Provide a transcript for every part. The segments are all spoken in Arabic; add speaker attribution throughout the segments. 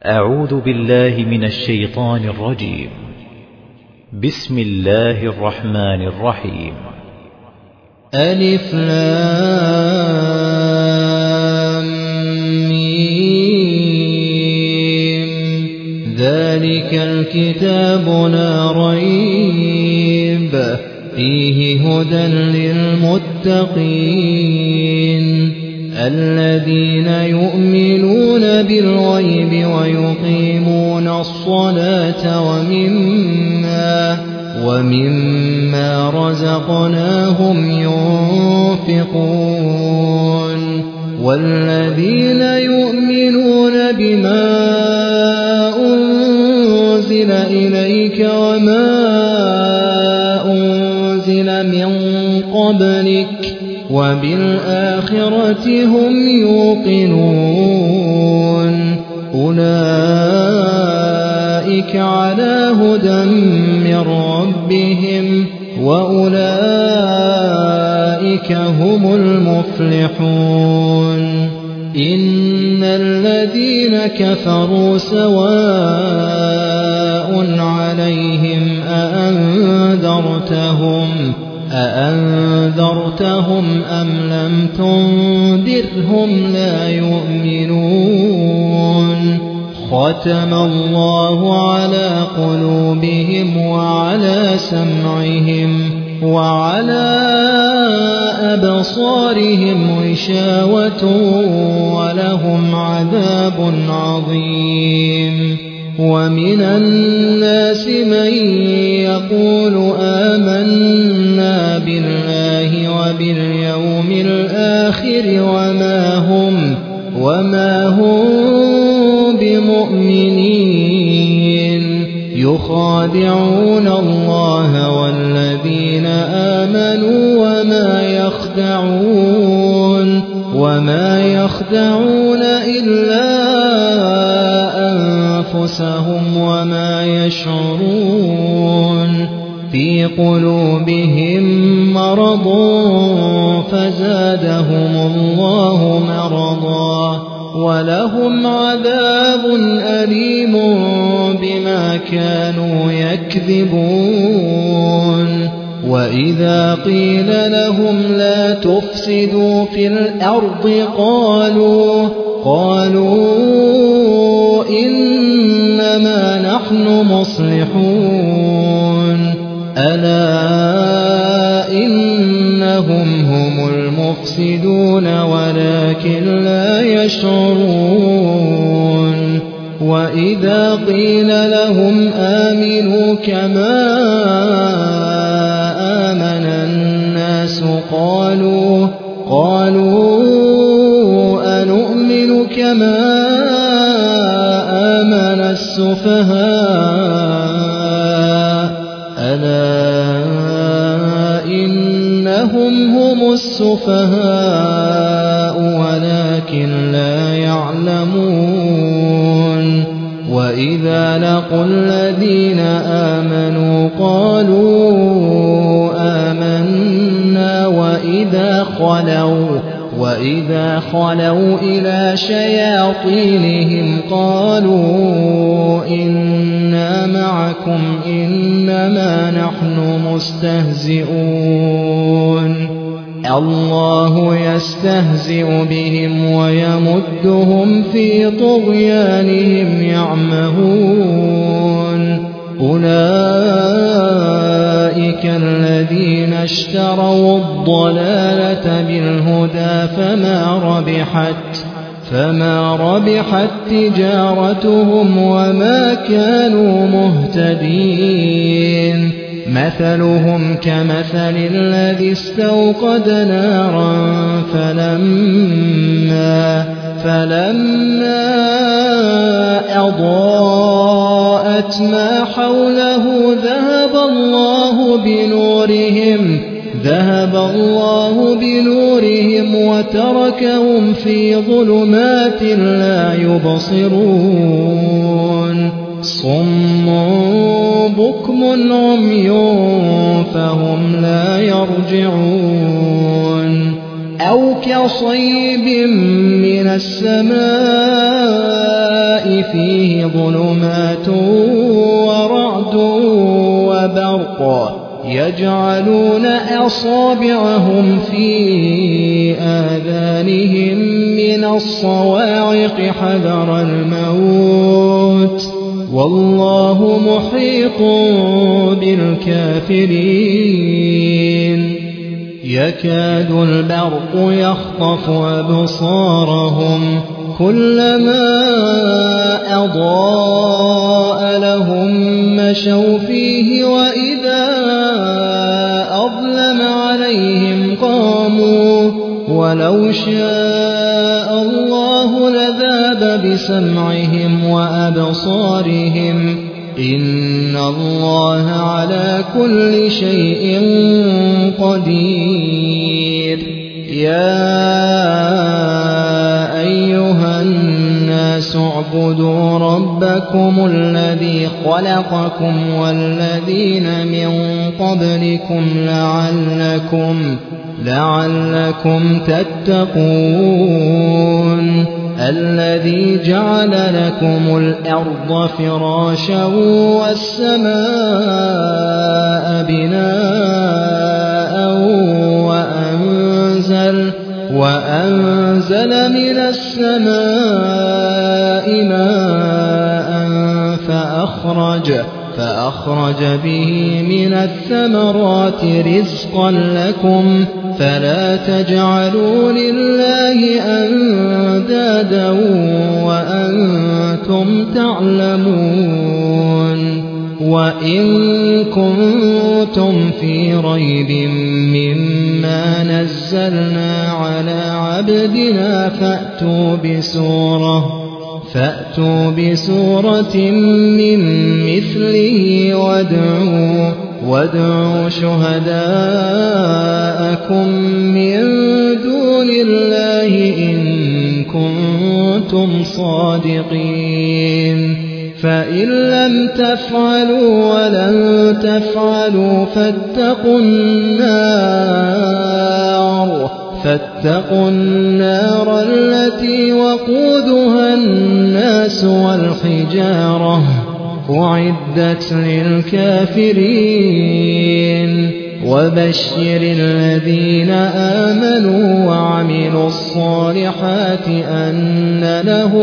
Speaker 1: أعوذ بالله من الشيطان الرجيم. بسم الله الرحمن الرحيم.
Speaker 2: ألف لام ميم. ذلك الكتاب لا ريب فيه هدى للمتقين الذين يؤمنون بالغيب ويقيمون الصلاة ومما رزقناهم ينفقون والذين يؤمنون بما أنزل إليك وما أنزل من قبلك وبالآخرة هم يوقنون أولئك على هدى من ربهم وأولئك هم المفلحون. إن الذين كفروا سواء عليهم أأنذرتهم أم لم تنذرهم لا يؤمنون. ختم الله على قلوبهم وعلى سمعهم وعلى أبصارهم غشاوة ولهم عذاب عظيم. ومن الناس من يقول آمنا بالله وباليوم الآخر وما هم بمؤمنين يخادعون الله والذين آمنوا وما يخدعون إلا أنفسهم وما يشعرون. في قلوبهم مرض فزادهم الله مرضا ولهم عذاب أليم بما كانوا يكذبون. وإذا قيل لهم لا تفسدوا في الأرض قالوا إنما نحن مصلحون ألا إنهم هم المفسدون ولكن لا يشعرون. وإذا قيل لهم آمنوا كما آمن الناس قالوا أنؤمن كما آمن السفهاء ألا إنهم هم السفهاء ولكن لا يعلمون. وإذا لقوا الذين آمنوا قالوا آمنا وإذا خلوا إلى شياطينهم قالوا إنا معكم إنما نحن مستهزئون. الله يستهزئ بهم ويمدهم في طغيانهم يعمهون. أولئك الذين اشتروا الضلالة بالهدى فما ربحت تجارتهم وما كانوا مهتدين. مثلهم كمثل الذي استوقد نارا فلما أضاءت ما حوله ذهب الله بنورهم وتركهم في ظلمات لا يبصرون. صم بكم عمي فهم لا يرجعون. أو كصيب من السماء فيه ظلمات ورعد وبرق يجعلون أصابعهم في آذانهم من الصواعق حذر الموت والله محيط بالكافرين يكاد البرق يخطف أبصارهم كلما أضاء لهم مشوا فيه وإذا أظلم عليهم قاموا ولو شاء الله لذهب بسمعهم وأبصارهم إن الله على كل شيء قدير يا أيها الناس اعبدوا ربكم الذي خلقكم والذين من قبلكم لعلكم تتقون الذي جعل لكم الأرض فراشا والسماء بناء وأنزل من السماء ماء فأخرج به من الثمرات رزقا لكم فلا تجعلوا لله أندادا وأنتم تعلمون وإن كنتم في ريب مما نزلنا على عبدنا فأتوا بسورة من مثله وادعوا شهداءكم من دون الله إن كنتم صادقين فإن لم تفعلوا ولن تفعلوا فاتقوا النار التي وقودها الناس والحجارة أعدت للكافرين وبشر الذين آمنوا وعملوا الصالحات أن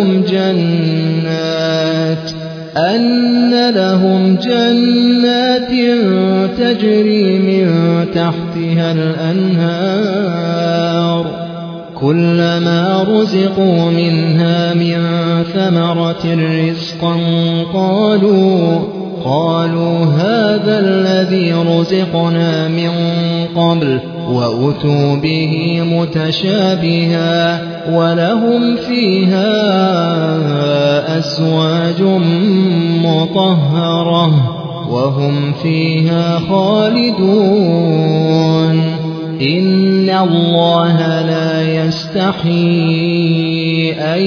Speaker 2: لهم جنات تجري من تحتها الأنهار كلما رزقوا منها من ثمرة رزقا قالوا هذا الذي رزقنا من قبل وأتوا به متشابها ولهم فيها أزواج مطهرة وهم فيها خالدون إن الله لا يستحيي أن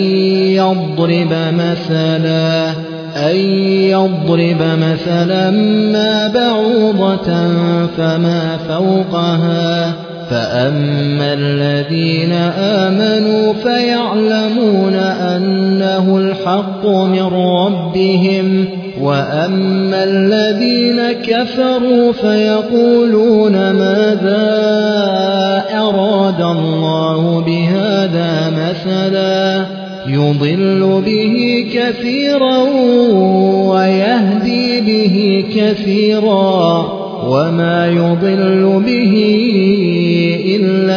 Speaker 2: يضرب مثلا ما بعوضة فما فوقها فأما الذين آمنوا فيعلمون أنه الحق من ربهم وأما الذين كفروا فيقولون ماذا أراد الله بهذا مثلا يضل به كثيرا ويهدي به كثيرا وما يضل به إلا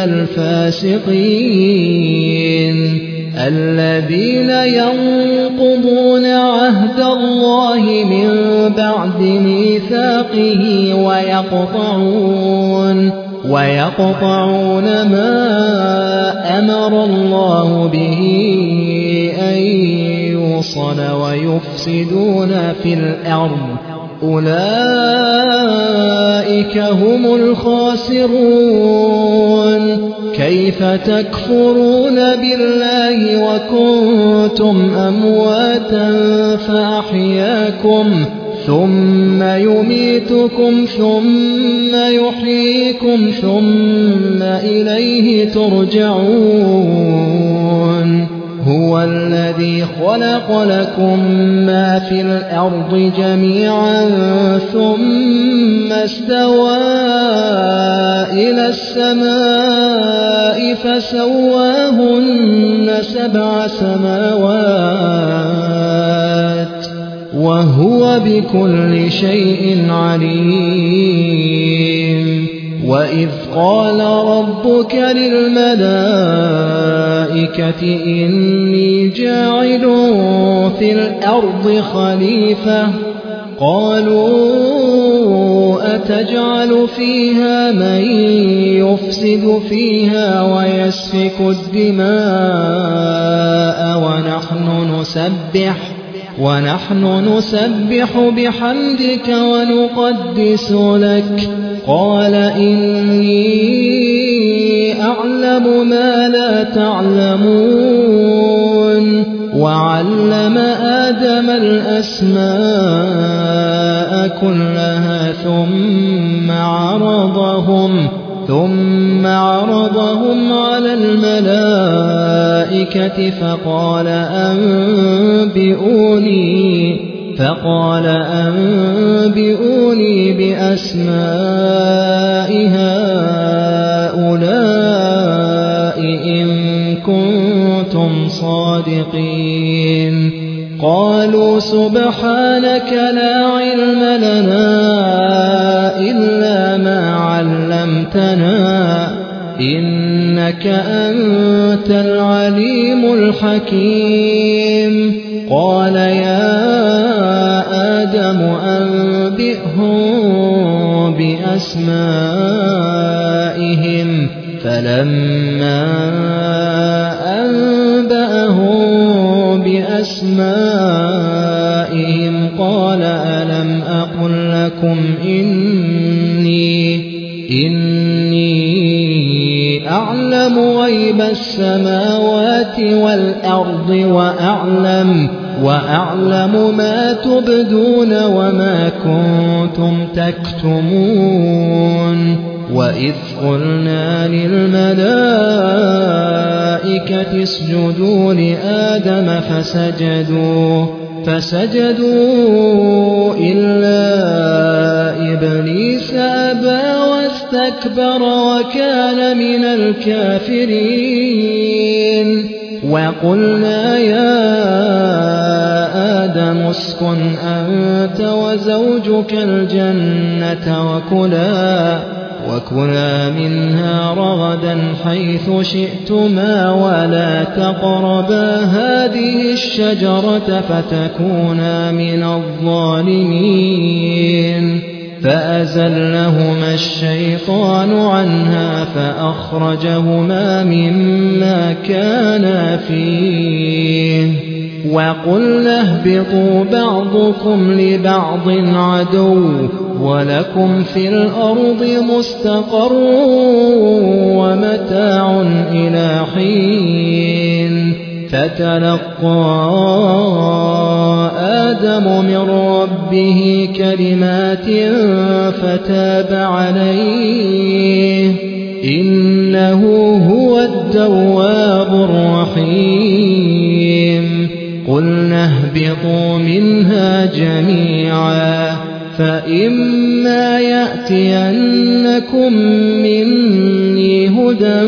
Speaker 2: الفاسقين الذين ينقضون عهد الله من بعد ميثاقه ويقطعون ما أمر الله به أن يوصل ويفسدون في الأرض أولئك هم الخاسرون كيف تكفرون بالله ثم يميتكم ثم يحييكم ثم إليه ترجعون هو الذي خلق لكم ما في الأرض جميعا ثم استوى إلى السماء فسواهن 7 سماوات وهو بكل شيء عليم وإذ قال ربك للملائكة إني جاعل في الأرض خليفة قالوا أتجعل فيها من يفسد فيها ويسفك الدماء ونحن نسبح بحمدك ونقدس لك قال إني أعلم ما لا تعلمون وعلم آدم الأسماء كلها ثم عرضهم على الملائكة فقال أنبئوني بأسماء هؤلاء إن كنتم صادقين قالوا سبحانك لا علم لنا إلا ما علمتنا إنك أنت العليم الحكيم قال يا آدم أنبئهم بأسمائهم فلما أنبأهم بأسمائهم قال ألم أقل لكم إني أعلم غيب السماوات والأرض وأعلم ما تبدون وما كنتم تكتمون وإذ قلنا للملائكة اسجدوا لآدم فسجدوا إلا إبليس أبى واستكبر وكان من الكافرين وقلنا يا آدم اسكن أنت وزوجك الجنة وكلا منها رغدا حيث شئتما ولا تقربا هذه الشجرة فتكونا من الظالمين فأزلهما الشيطان عنها فأخرجهما مما كانا فيه وقلنا اهبطوا بعضكم لبعض عدو ولكم في الأرض مستقر ومتاع إلى حين فتلقى آدم من ربه كلمات فتاب عليه إنه هو التواب الرحيم قلنا اهبطوا منها جميعا فإما يأتينكم مني هدى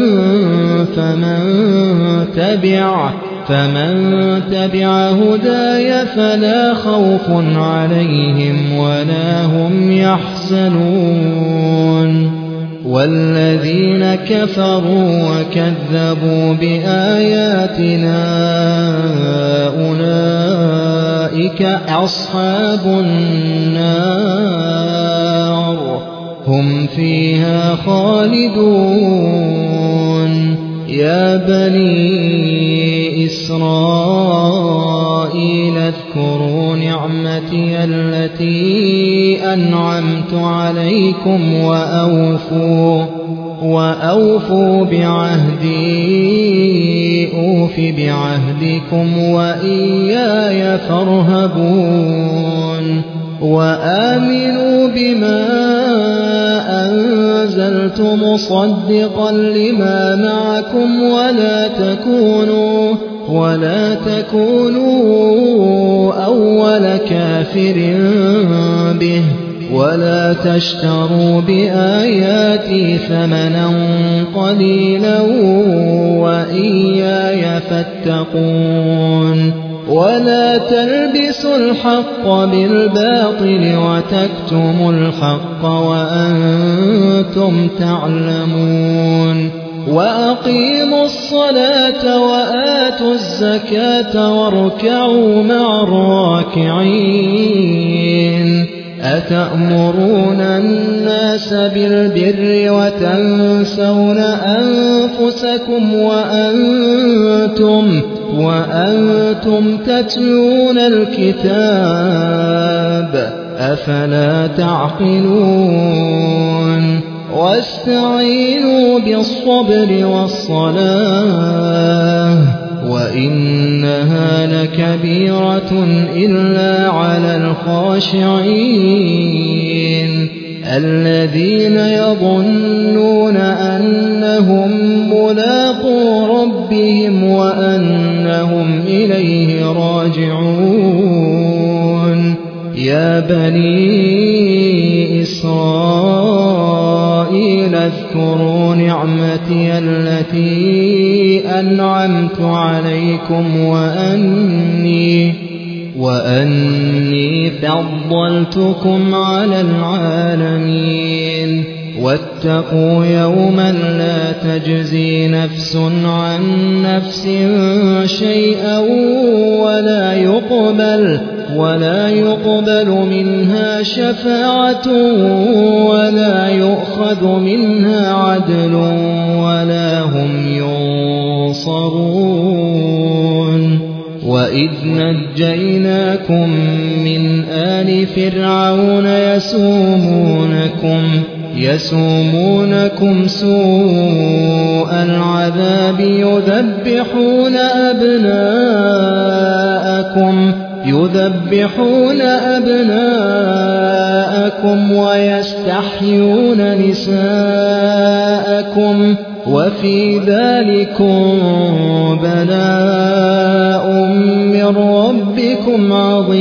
Speaker 2: فمن تبع هداي فلا خوف عليهم ولا هم يحزنون والذين كفروا وكذبوا بآياتنا أولئك أصحاب النار هم فيها خالدون يا بني إسرائيل اذكروا نعمتي التي أنعمت عليكم وأوفوا بعهدي أوف بعهدكم وإياي فارهبون وآمنوا بما أنزلت مصدقا لما معكم ولا تكونوا أول كافر به ولا تشتروا بآياتي ثمنا قليلا وإياي فاتقون ولا تلبسوا الحق بالباطل وتكتموا الحق وأنتم تعلمون وأقيموا الصلاة وآتوا الزكاة واركعوا مع الراكعين أتأمرون الناس بالبر وتنسون أنفسكم وأنتم تتلون الكتاب أفلا تعقلون واستعينوا بالصبر والصلاة وإنها لكبيرة إلا على الخاشعين الذين يظنون أنهم ملاقو ربهم وأنهم إليه راجعون يا بني إسرائيل اذكروا نعمتي التي أنعمت عليكم وأني فضلتكم على العالمين واتقوا يوما لا تجزي نفس عن نفس شيئا ولا يقبل منها شفاعة ولا يؤخذ منها عدل ولا هم ينصرون وإذ نجيناكم من آل فرعون يسومونكم سوء العذاب يذبحون أبناءكم ويستحيون نساءكم وفي ذلكم بلاء من ربكم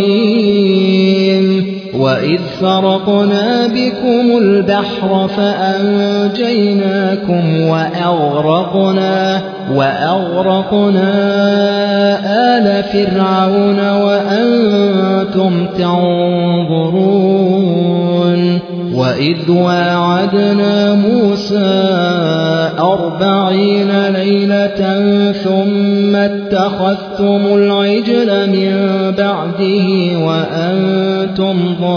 Speaker 2: عظيم وإذ فرقنا بكم البحر فأنجيناكم وأغرقنا آل فرعون وأنتم تنظرون وإذ واعدنا موسى 40 ليلة ثم اتخذتم العجل من بعده وأنتم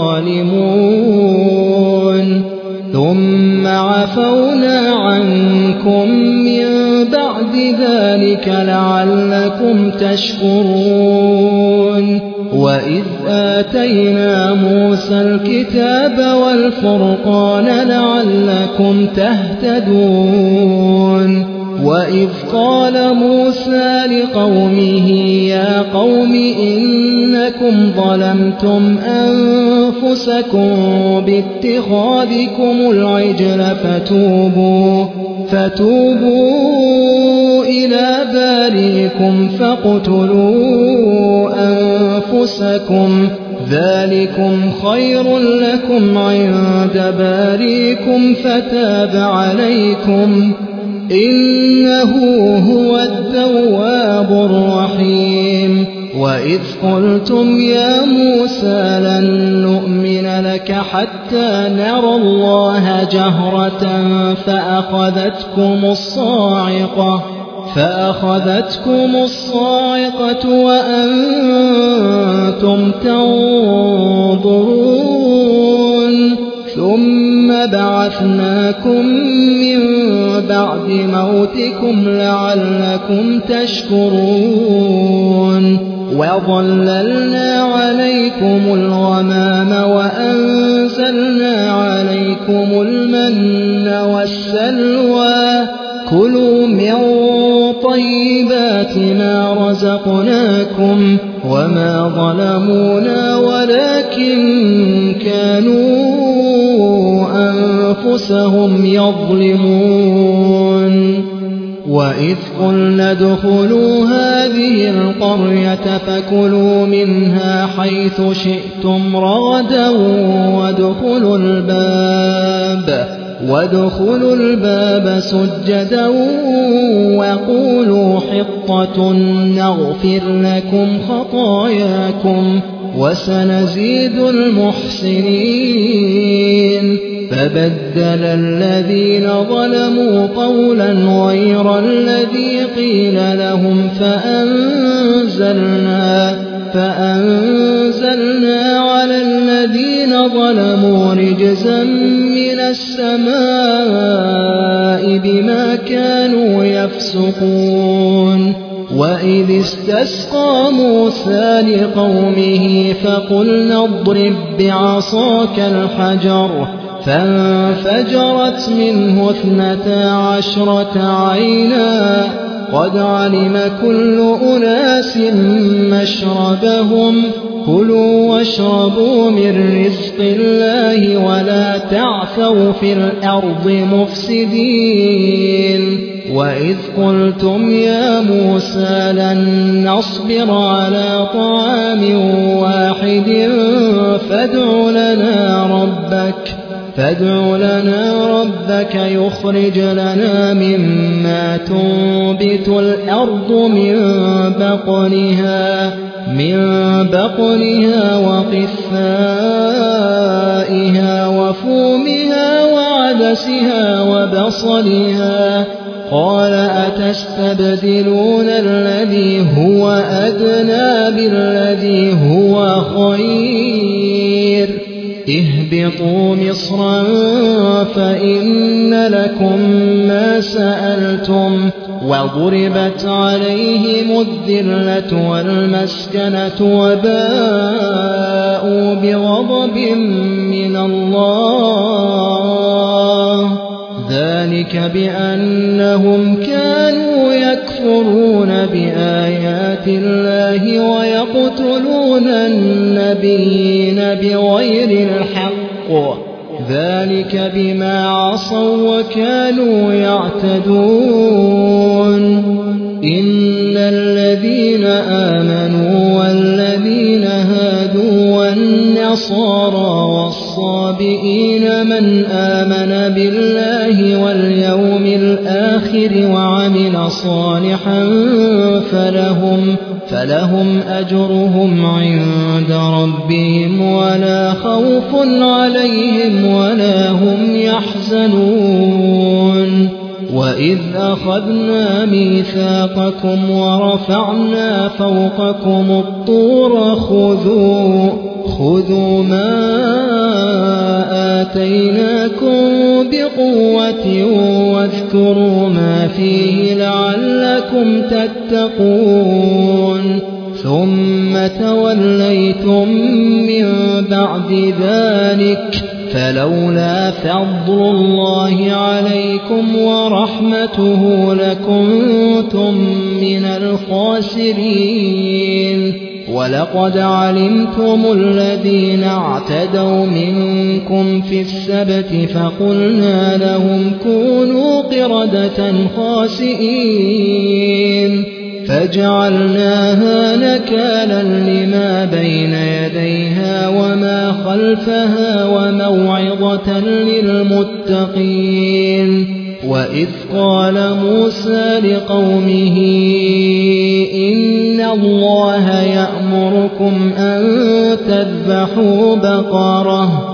Speaker 2: ظالمون ثم عفونا عنكم من بعد ذلك لعلكم تشكرون وإذ آتينا موسى الكتاب والفرقان لعلكم تهتدون وإذ قال موسى لقومه يا قوم إنكم ظلمتم أنفسكم باتخاذكم العجل فتوبوا إلى بارئكم فاقتلوا أنفسكم ذلكم خير لكم عند بارئكم فتاب عليكم إنه هو التواب الرحيم وإذ قلتم يا موسى لن نؤمن لك حتى نرى الله جهرة فأخذتكم الصاعقة وأنتم تنظرون ثم بعثناكم من بعد موتكم لعلكم تشكرون وظللنا عليكم الغمام وأنزلنا عليكم المن والسلوى كلوا من طيبات ما رزقناكم وما ظلمونا ولكن كانوا أنفسهم يظلمون وإذ قلنا ادخلوا هذه القرية فكلوا منها حيث شئتم رغدا وادخلوا الباب سجدا وقولوا حطة نغفر لكم خطاياكم وسنزيد المحسنين فبدل الذين ظلموا قولا غير الذي قيل لهم فأنزلنا على الذين ظلموا رجزا من السماء بما كانوا يفسقون وإذ استسقى موسى لقومه فقلنا اضرب بعصاك الحجر فانفجرت منه 12 عينا قد علم كل أناس مشربهم كلوا واشربوا من رزق الله ولا تعثوا في الأرض مفسدين وإذ قلتم يا موسى لن نصبر على طعام واحد فادع لنا ربك يخرج لنا مما تنبت الأرض من بقلها وقثائها وفومها وعدسها وبصلها قال أتستبدلون الذي هو أدنى بالذي هو خير اهبطوا مصرا فإن لكم ما سألتم وضربت عليهم الذلة والمسكنة وباءوا بغضب من الله ذلك بأنهم كانوا يكفرون بآيات الله ويقتلون النبيين بغير الحق ذلك بما عصوا وكانوا يعتدون إن الذين آمنوا والذين هادوا والنصارى والصابئين من آمن بالله واليوم الآخر وعمل صالحا فلهم أجرهم عند ربهم ولا خوف عليهم ولا هم يحزنون وإذ أخذنا ميثاقكم ورفعنا فوقكم الطور خذوا ما آتيناكم بقوة واذكروا ما فيه لعلكم تتقون ثم توليتم من بعد ذلك فلولا فضل الله عليكم ورحمته لكنتم من الخاسرين ولقد علمتم الذين اعتدوا منكم في السبت فقلنا لهم كونوا قردة خاسئين فجعلناها نكالا لما بين يديها وما خلفها وموعظة للمتقين وإذ قال موسى لقومه إن الله يأمركم أن تذبحوا بقرة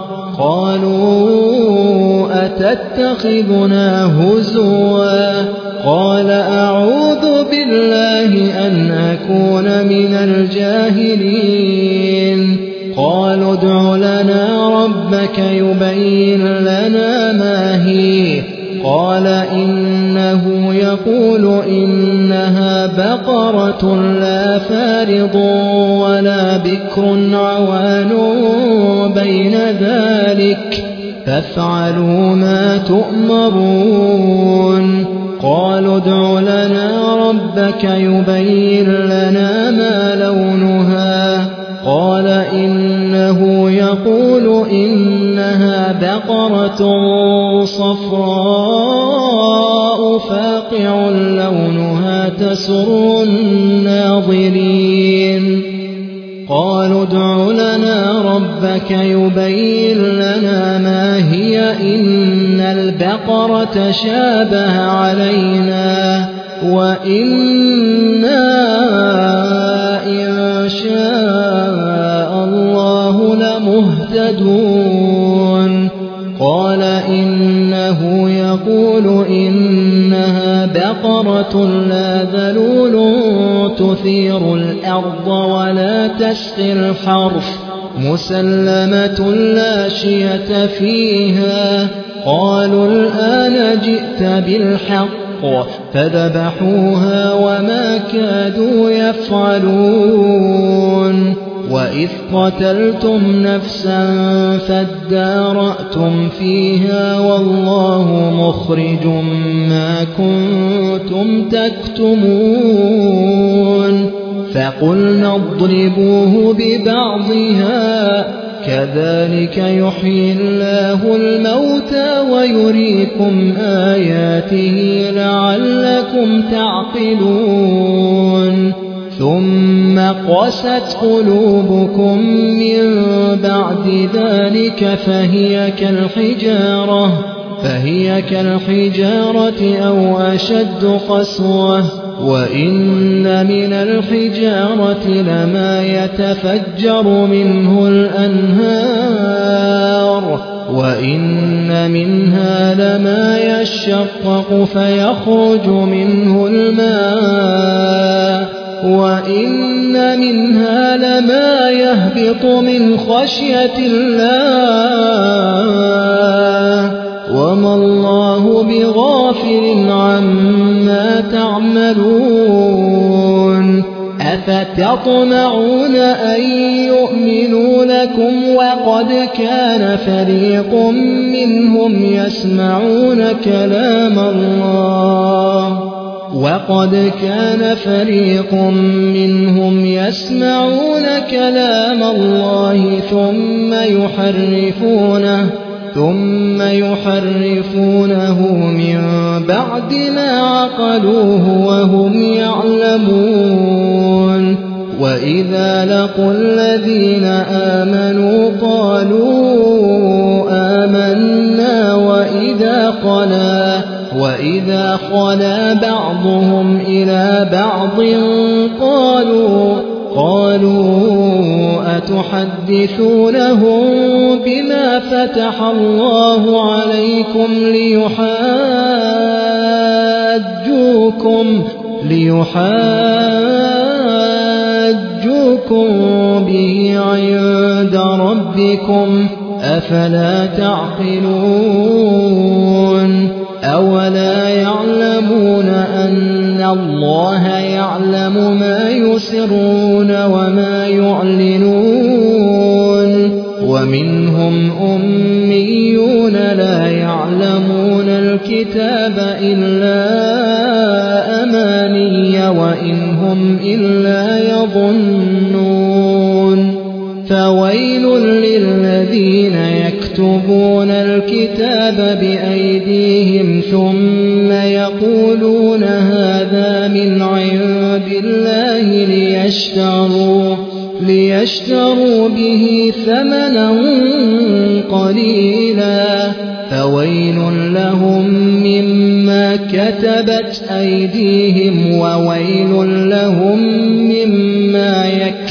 Speaker 2: قالوا أتتخذنا هزوا قال أعوذ بالله أن أكون من الجاهلين قالوا ادع لنا ربك يبين لنا ما هي قال إنه يقول إنها بقرة لا فارض ولا بكر عوان بين ذلك فافعلوا ما تؤمرون قالوا ادع لنا ربك يبين لنا ما لونها قال إنه يقول إنها بقرة صفراء فاقع لونها تسر الناظرين قالوا ادع لنا ربك يبين لنا ما هي إن البقرة شابه علينا وإنا إن شاء الله لمهتدون قال إنه يقول إنها بقرة لا ذلول تثير الأرض ولا تسقي الحرث مسلمة لا شية فيها قالوا الآن جئت بالحق فذبحوها وما كادوا يفعلون وإذ قتلتم نفسا فادارأتم فيها والله مخرج ما كنتم تكتمون فقلنا اضربوه ببعضها كذلك يحيي الله الموتى ويريكم آياته لعلكم تعقلون ثم قست قلوبكم من بعد ذلك فهي كالحجارة أو أشد قسوة وإن من الحجارة لما يتفجر منه الأنهار وإن منها لما يشقق فيخرج منه الماء وإن منها لما يهبط من خشية الله وما الله بغافل عما تعملون أفتطمعون أن يؤمنوا لكم وقد كان فريق منهم يسمعون كلام الله ثم يحرفونه من بعد ما عقلوه وهم يعلمون وإذا لقوا الذين آمنوا قالوا آمنا وإذا خلا بعضهم إلى بعض قالوا أتحدثونهم بما فتح الله عليكم ليحاجوكم به عند ربكم أفلا تعقلون أولا يعلمون أن الله يعلم ما يسرون وما يعلنون ومنهم أميون لا يعلمون الكتاب إلا أماني وإن هم إلا يظنون فويل للذين يكتبون الكتاب بأيديهم ثم يقولون هذا من عند الله ليشتروا به ثمنا قليلا فويل لهم مما كتبت أيديهم وويل لهم مما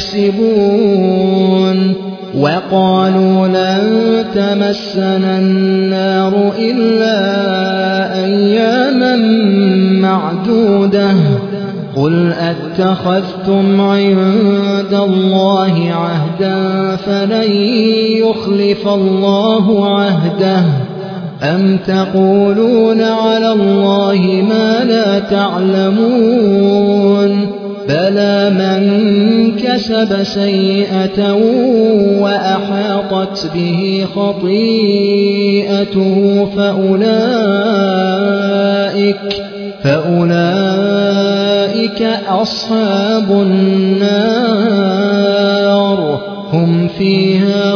Speaker 2: يكسبون وقالوا لن تمسنا النار إلا أياما معدودة قل أتخذتم عند الله عهدا فلن يخلف الله عهده أم تقولون على الله ما لا تعلمون بلى من كسب سيئة وأحاطت به خطيئته فأولئك أصحاب النار هم فيها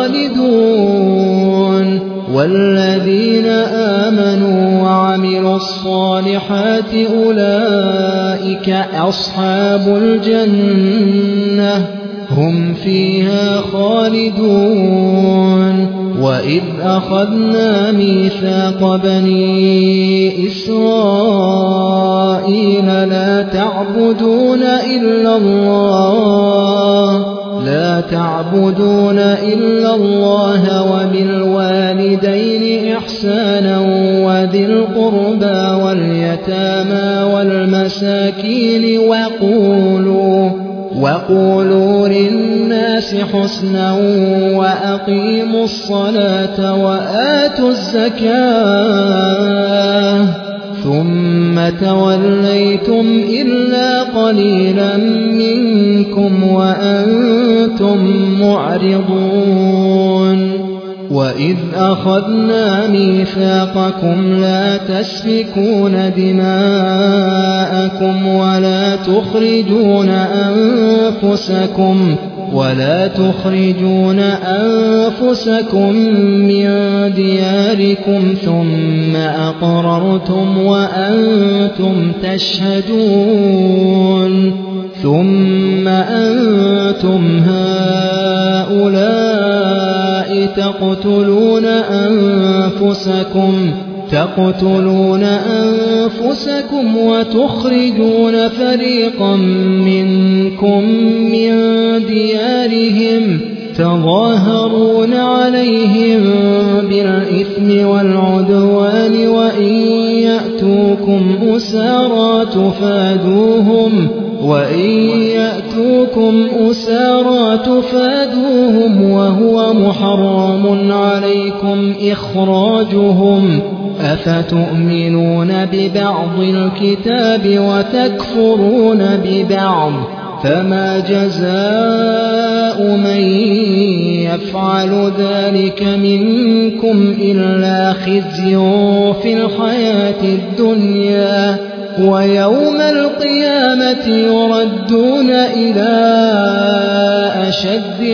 Speaker 2: خالدون والذين آمنوا وعملوا الصالحات أولئك أصحاب الجنة هم فيها خالدون وإذ أخذنا ميثاق بني إسرائيل لا تعبدون إلا الله وبالوالدين إحسانا وذي القربى واليتامى والمساكين وقولوا للناس حسنا وأقيموا الصلاة وآتوا الزكاة ثم توليتم إلا قليلا منكم وأنتم معرضون وإذ أخذنا ميثاقكم لا تسفكون دماءكم ولا تخرجون أنفسكم من دياركم ثم أقررتم وأنتم تشهدون ثم أنتم هؤلاء تقتلون أنفسكم وتخرجون فريقا منكم من ديارهم تظاهرون عليهم بالإثم والعدوان وإن يأتوكم أسارى تفادوهم وهو محرم عليكم إخراجهم أفتؤمنون ببعض الكتاب وتكفرون ببعض فما جزاء من يفعل ذلك منكم إلا خزي في الحياة الدنيا ويوم القيامة يردون إلى أشد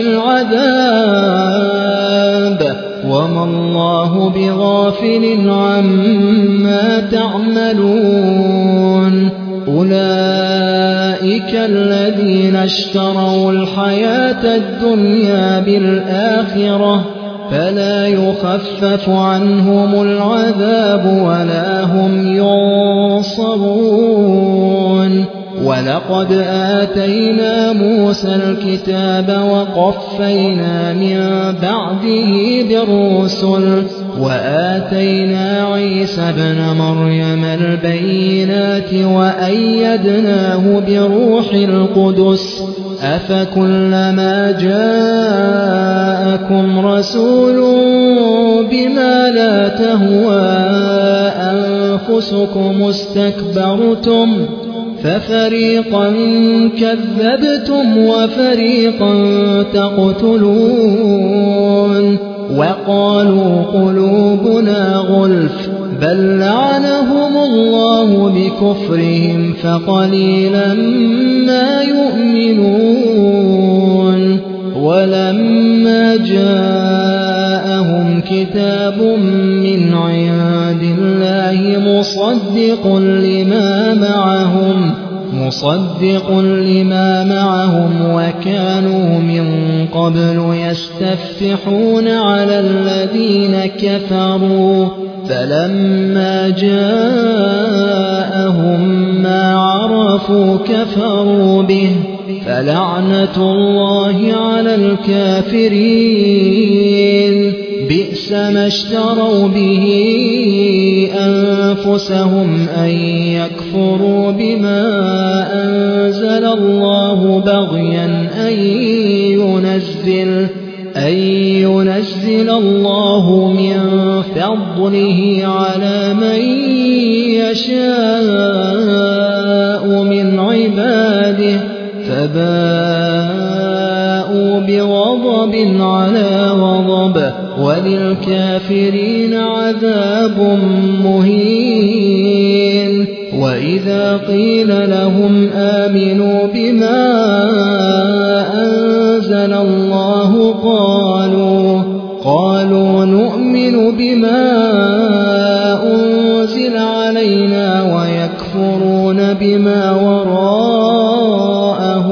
Speaker 2: العذاب وما الله بغافل عما تعملون أولئك الذين اشتروا الحياة الدنيا بالآخرة فلا يخفف عنهم العذاب ولا هم ينصرون ولقد آتينا موسى الكتاب وقفينا من بعده بالرسل وآتينا عيسى ابن مريم البينات وأيدناه بروح القدس أفكلما جاءكم رسول بما لا تهوى أنفسكم استكبرتم ففريقا كذبتم وفريقا تقتلون وقالوا قلوبنا غلف بل لعنهم الله بكفرهم فقليلا ما يؤمنون ولما جاءهم كتاب من عند الله مصدق لما معهم وكانوا من قبل يستفتحون على الذين كفروا فلما جاءهم ما عرفوا كفروا به فلعنة الله على الكافرين بئس ما اشتروا به أنفسهم أن يكفروا بما أنزل الله بغيا أن ينزل الله من فضله على من يشاء من عباده فباءوا بغضب على غضب وللكافرين عذاب مهين. وإذا قيل لهم آمنوا بما أنزل الله قالوا نؤمن بما أنزل علينا ويكفرون بما وراءه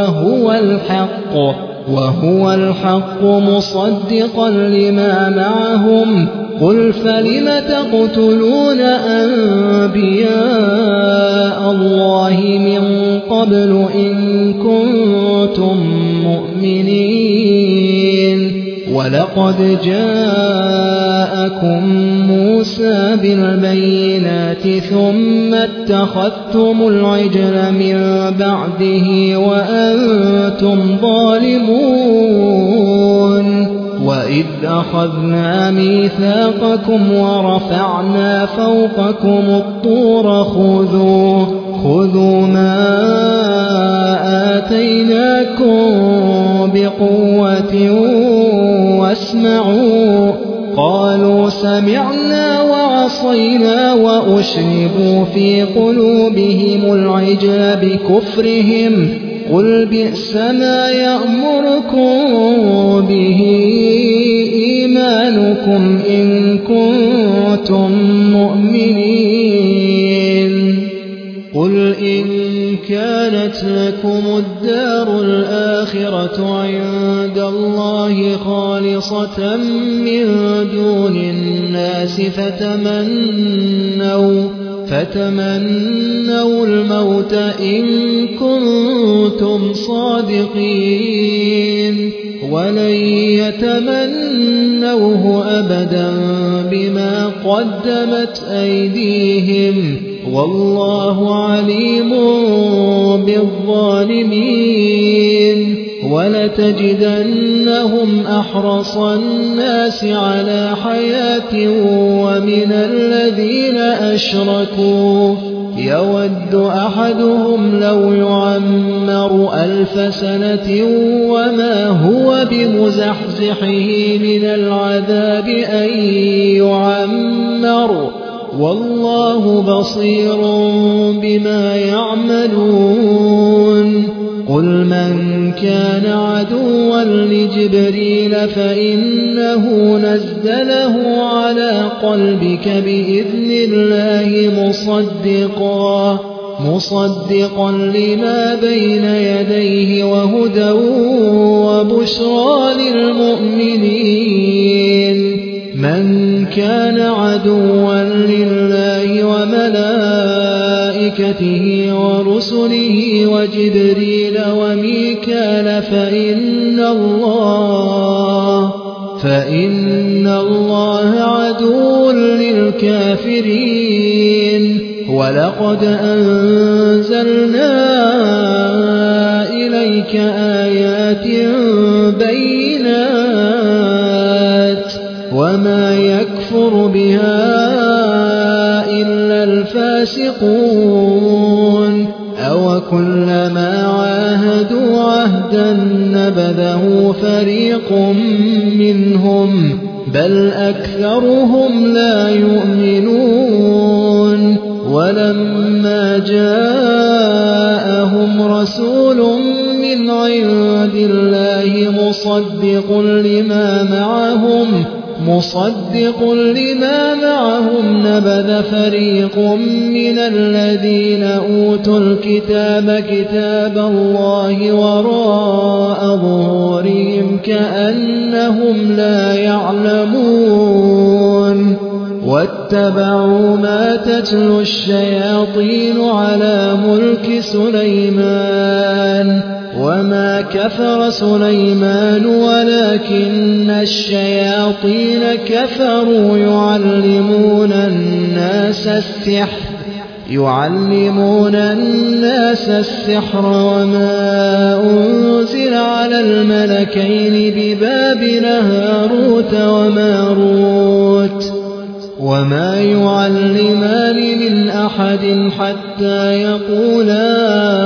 Speaker 2: وهو الحق مصدقا لما معهم. قل فلم تقتلون أنبياء الله من قبل إن كنتم مؤمنين. ولقد جاءكم موسى بالبينات ثم اتخذتم العجل من بعده وأنتم ظالمون. وإذ أخذنا ميثاقكم ورفعنا فوقكم الطور خذوا ما آتيناكم بقوة واسمعوا. قالوا سمعنا وعصينا وأشربوا في قلوبهم العجل بكفرهم. قل بئس ما يأمركم به إيمانكم إن كنتم مؤمنين. قل إن كانت لكم الدار الآخرة عند الله خالصة من دون الناس فتمنوا الموت إن كنتم صادقين ولن يتمنوه أبدا بما قدمت أيديهم والله عليم بالظالمين. ولتجدنهم أحرص الناس على حياة ومن الذين أشركوا يود أحدهم لو يعمر 1000 سنة وما هو بمزحزحه من العذاب أن يعمر والله بصير بما يعملون. قل من كان عدوا لجبريل فإنه نزله على قلبك بإذن الله مصدقا لما بين يديه وهدى وبشرى للمؤمنين. من كان عدوا لله وملائكته ورسله وجبريل وميكال فإن الله عدو للكافرين. ولقد أنزلنا إليك آيات بينات وما يكفر بها إلا الفاسقون. أوكلما عاهدوا عهدا نبذه فريق منهم بل أكثرهم لا يؤمنون. ولما جاءهم رسول من عند الله مصدق لما معهم نبذ فريق من الذين أوتوا الكتاب كتاب الله وراء ظهورهم كأنهم لا يعلمون. واتبعوا ما تتلو الشياطين على ملك سليمان وما كفر سليمان ولكن الشياطين كفروا يعلمون الناس السحر يعلمون الناس السحر وما أنزل على الملكين ببابل هاروت وماروت وما يعلمان من أحد حتى يقولا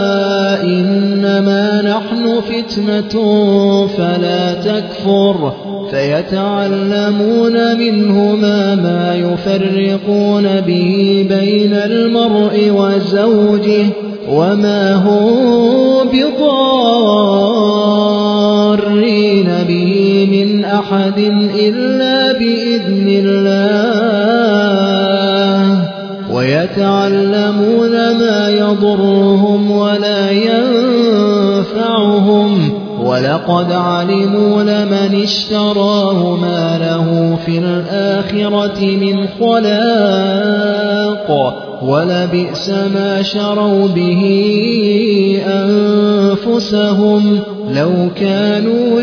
Speaker 2: إنما نحن فتنة فلا تكفر فيتعلمون منهما ما يفرقون به بين المرء وزوجه وما هم بضارين به من أحد إلا بإذن الله ويتعلمون ما يضرهم ولا ينفعهم ولقد علموا لمن اشتراه ما له في الآخرة من خلاق ولبئس ما شروا به أنفسهم لو كانوا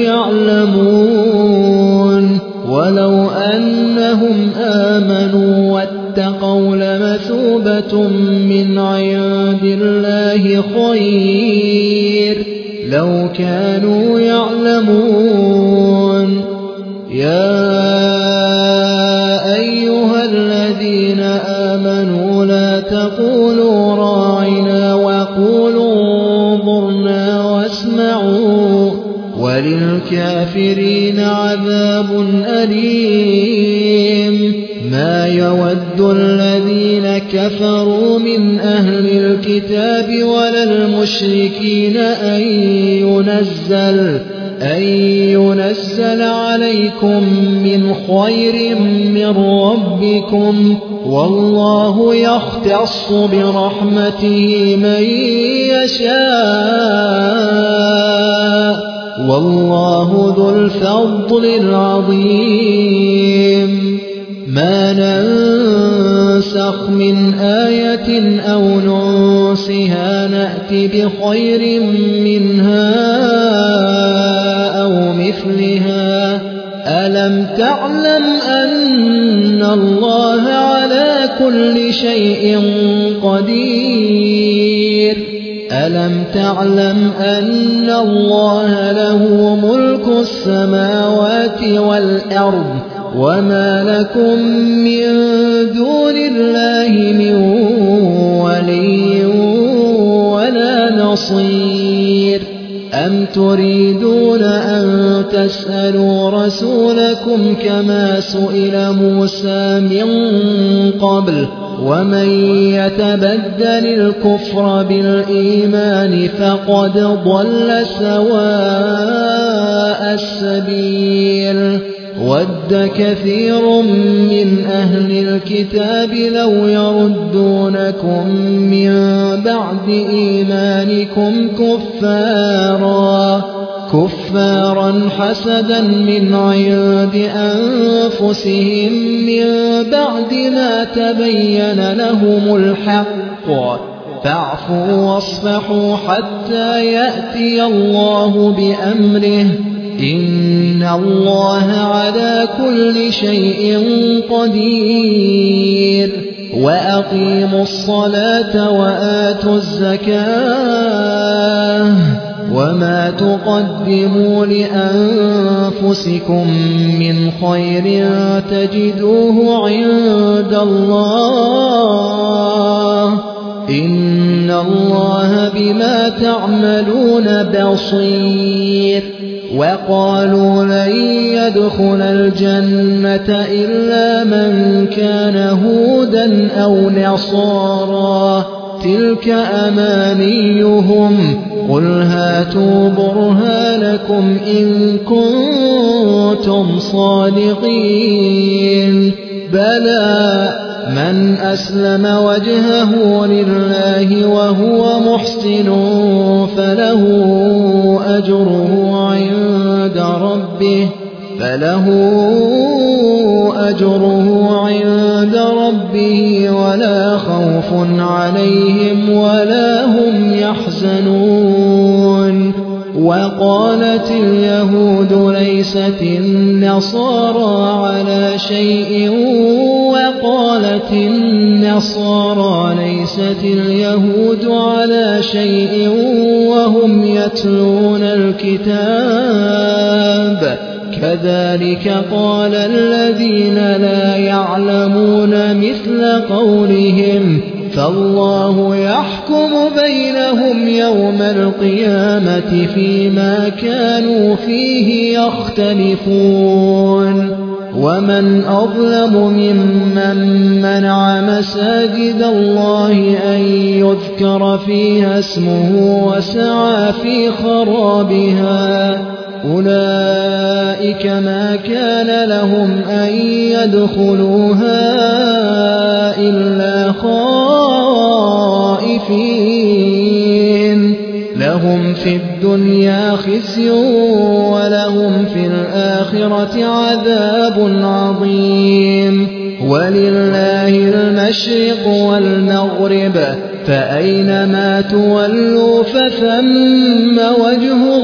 Speaker 2: يعلمون ولو أنهم آمنوا واتقوا لمثوبة من عند الله خير لو كانوا يعلمون يا أيها الذين آمنوا لا تقولوا راعنا وقولوا انظرنا واسمعوا وللكافرين عذاب أليم ما يود الذين كفروا من أهل الكتاب ولا المشركين أن ينزل عليكم من خير من ربكم والله يختص برحمته من يشاء والله ذو الفضل العظيم ما ننسخ من آية أو ننسها نأت بخير منها أو مثلها ألم تعلم أن الله على كل شيء قدير ألم تعلم أن الله له ملك السماوات والأرض وما لكم من دون الله من ولي ولا نصير أم تريدون أن تسألوا رسولكم كما سئل موسى من قبل ومن يتبدل الكفر بالإيمان فقد ضل سواء السبيل ود كثير من أهل الكتاب لو يردونكم من بعد إيمانكم كفارا حسدا من عند أنفسهم من بعد ما تبين لهم الحق فاعفوا واصفحوا حتى يأتي الله بأمره إن الله على كل شيء قدير وأقيموا الصلاة وآتوا الزكاة وما تقدموا لأنفسكم من خير تجدوه عند الله إن الله بما تعملون بصير وقالوا لن يدخل الجنة إلا من كان هودا أو نصارى تلك أمانيهم قل هاتوا برهانكم إن كنتم صادقين بلى من أسلم وجهه لله وهو محسن فله أجره عند ربه ولا خوف عليهم ولا هم يحزنون وقالت اليهود ليست النصارى على شيء قالت النصارى ليست اليهود على شيء وهم يتلون الكتاب كذلك قال الذين لا يعلمون مثل قولهم فالله يحكم بينهم يوم القيامة فيما كانوا فيه يختلفون ومن أظلم ممن منع مساجد الله أن يذكر فيها اسمه وسعى في خرابها أولئك ما كان لهم أن يدخلوها إلا خائفين لهم في الدنيا خزي ولهم في الآخرة عذاب عظيم ولله المشرق والمغرب فأينما تولوا فثم وجه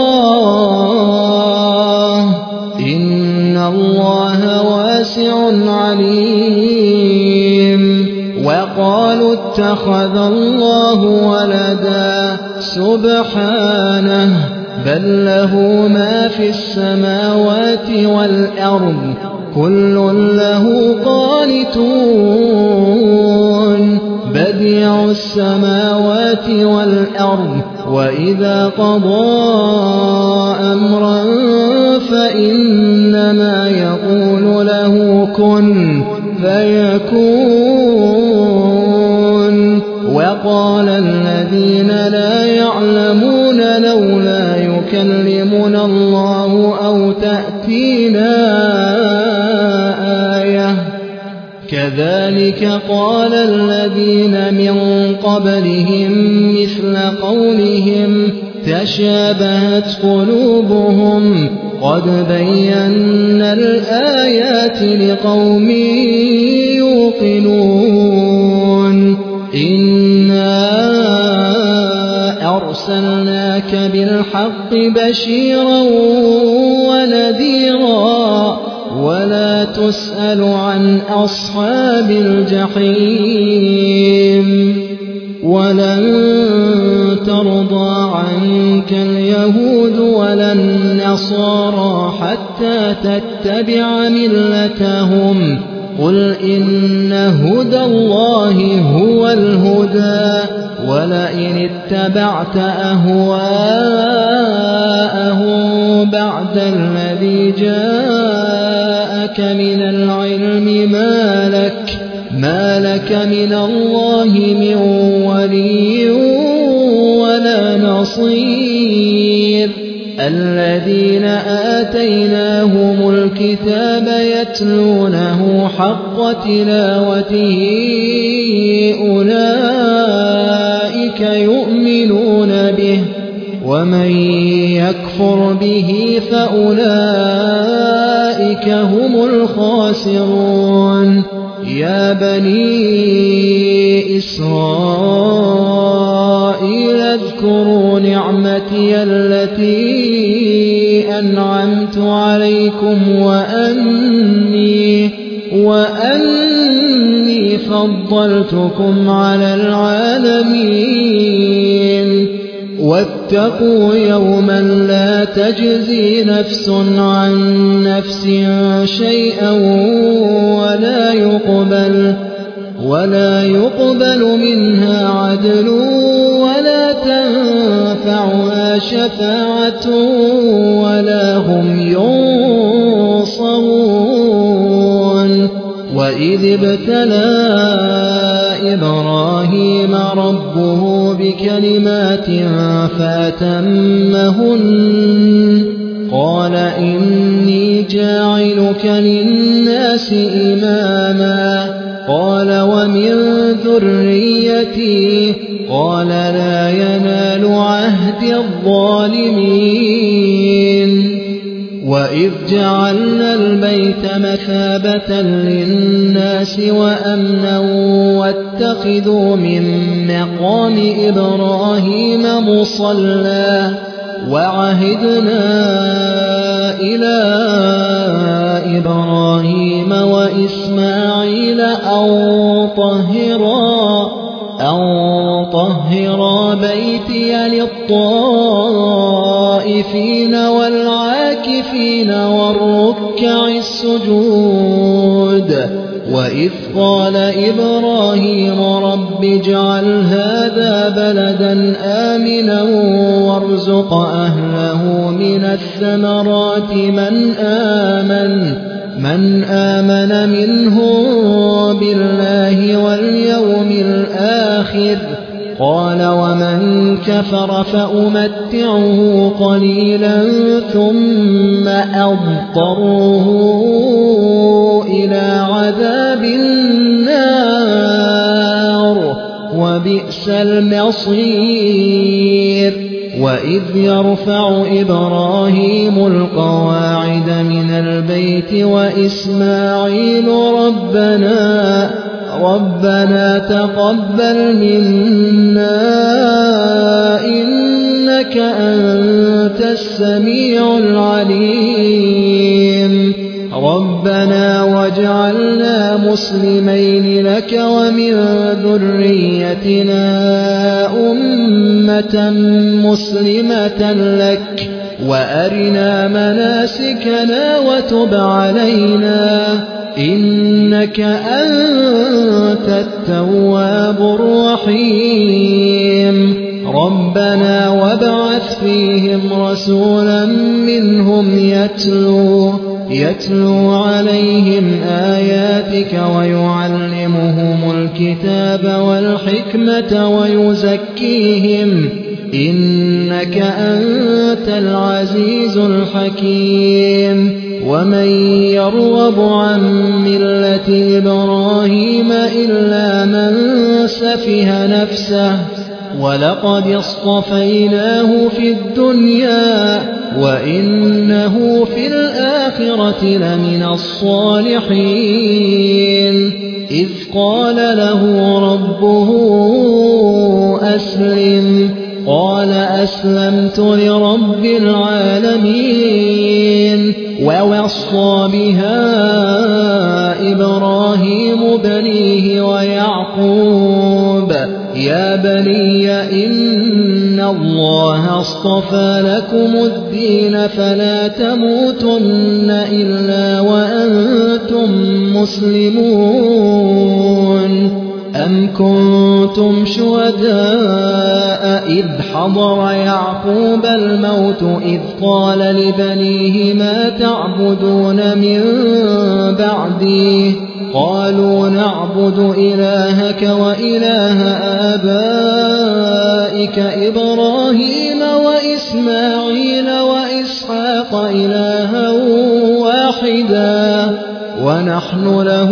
Speaker 2: الله إن الله واسع عليم وقالوا اتخذ الله ولدا سبحانه بل له ما في السماوات والأرض كل له قانتون بديع السماوات والأرض وإذا قضى أمرا فإنما يقول له كن فيكون وقال الذين لا يعلمون لولا يكلمنا الله أو تأتينا آية كذلك قال الذين من قبلهم مثل قولهم تشابهت قلوبهم قد بينا الآيات لقوم يوقنون إنا أرسلناك بالحق بشيرا ونذيرا ولا تسأل عن أصحاب الجحيم ولن ترضى عنك اليهود ولا النصارى حتى تتبع ملتهم قل إن هدى الله هو الهدى ولئن اتبعت أهواءهم بعد الذي جاءك من العلم ما لك من الله من ولي ولا نصير الذين آتيناهم الكتاب يتلونه حق تلاوته أولئك يؤمنون به ومن يكفر به فأولئك هم الخاسرون يا بني إسرائيل اذكروا نعمتي التي أنعمت عليكم وأني فضلتكم على العالمين واتقوا يوما لا تجزي نفس عن نفس شيئا ولا يقبل منها عدل ولا تنفعها شفاعة ولا هم ينصرون وإذ ابتلى إبراهيم ربه بكلمات فأتمهن قال إني جاعلك للناس إماما قال ومن ذريتي قال لا ينال عهد الظالمين وإذ جعلنا البيت مثابة للناس وأمنا واتخذوا من مقام إبراهيم مصلى وعهدنا إلى إبراهيم وإسماعيل طهرا بيتي للطائفين والعاكفين والركع السجود وإذ قال إبراهيم رب اجعل هذا بلدا آمنا وارزق أهله من الثمرات من آمن منهم بالله واليوم الآخر قال ومن كفر فأمتعه قليلا ثم أضطره إلى عذاب النار وبئس المصير وإذ يرفع إبراهيم القواعد من البيت وإسماعيل ربنا تقبل منا إنك أنت السميع العليم ربنا واجعلنا مسلمين لك ومن ذريتنا أمة مسلمة لك وأرنا مناسكنا وتب علينا إنك أنت التواب الرحيم ربنا وابعث فيهم رسولا منهم يتلو عليهم آياتك ويعلمهم الكتاب والحكمة ويزكيهم إنك أنت العزيز الحكيم ومن يرغب عن ملة إبراهيم إلا من سفه نفسه ولقد اصطفيناه في الدنيا وإنه في الآخرة لمن الصالحين إذ قال له ربه أسلم قال أسلمت لرب العالمين ووصى بها إبراهيم بنيه ويعقوب يا بني إن الله اصطفى لكم الدين فلا تموتن إلا وأنتم مسلمون أم كنتم شهداء إذ حضر يعقوب الموت إذ قال لبنيه ما تعبدون من بعدي قالوا نعبد إلهك وإله آبائك إبراهيم وإسماعيل وإسحاق إلها واحدا ونحن له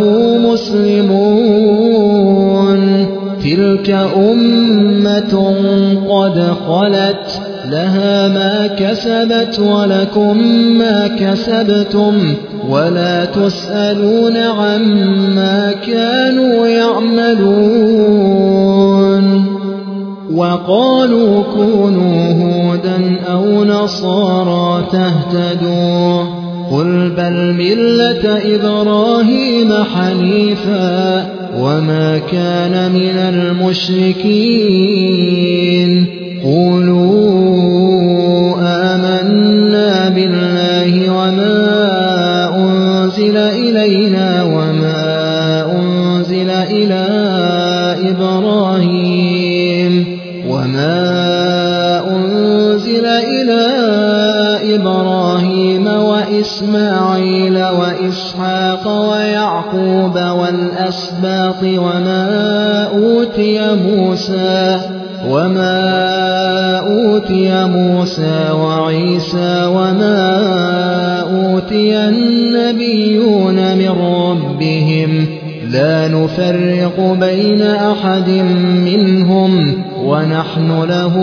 Speaker 2: مسلمون تلك أمة قد خلت لها ما كسبت ولكم ما كسبتم ولا تسألون عما كانوا يعملون وقالوا كونوا هودا أو نصارى تهتدوا قل بل ملة إبراهيم حنيفا وما كان من المشركين قولوا آمنا بالله وما أنزل إلينا وما أنزل إلى إبراهيم وإسماعيل وإسحاق ويعقوب والأسباط وما أوتي موسى وعيسى وما أوتي النبيون من ربهم لا نفرق بين أحد منهم ونحن له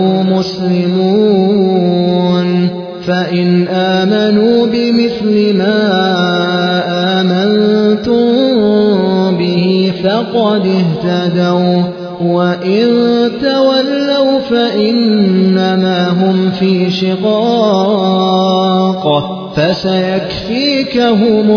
Speaker 2: مسلمون فإن آمنوا بمثل ما آمنتم به فقد اهتدوا وإن تولوا فإنما هم في شقاق فسيكفيكهم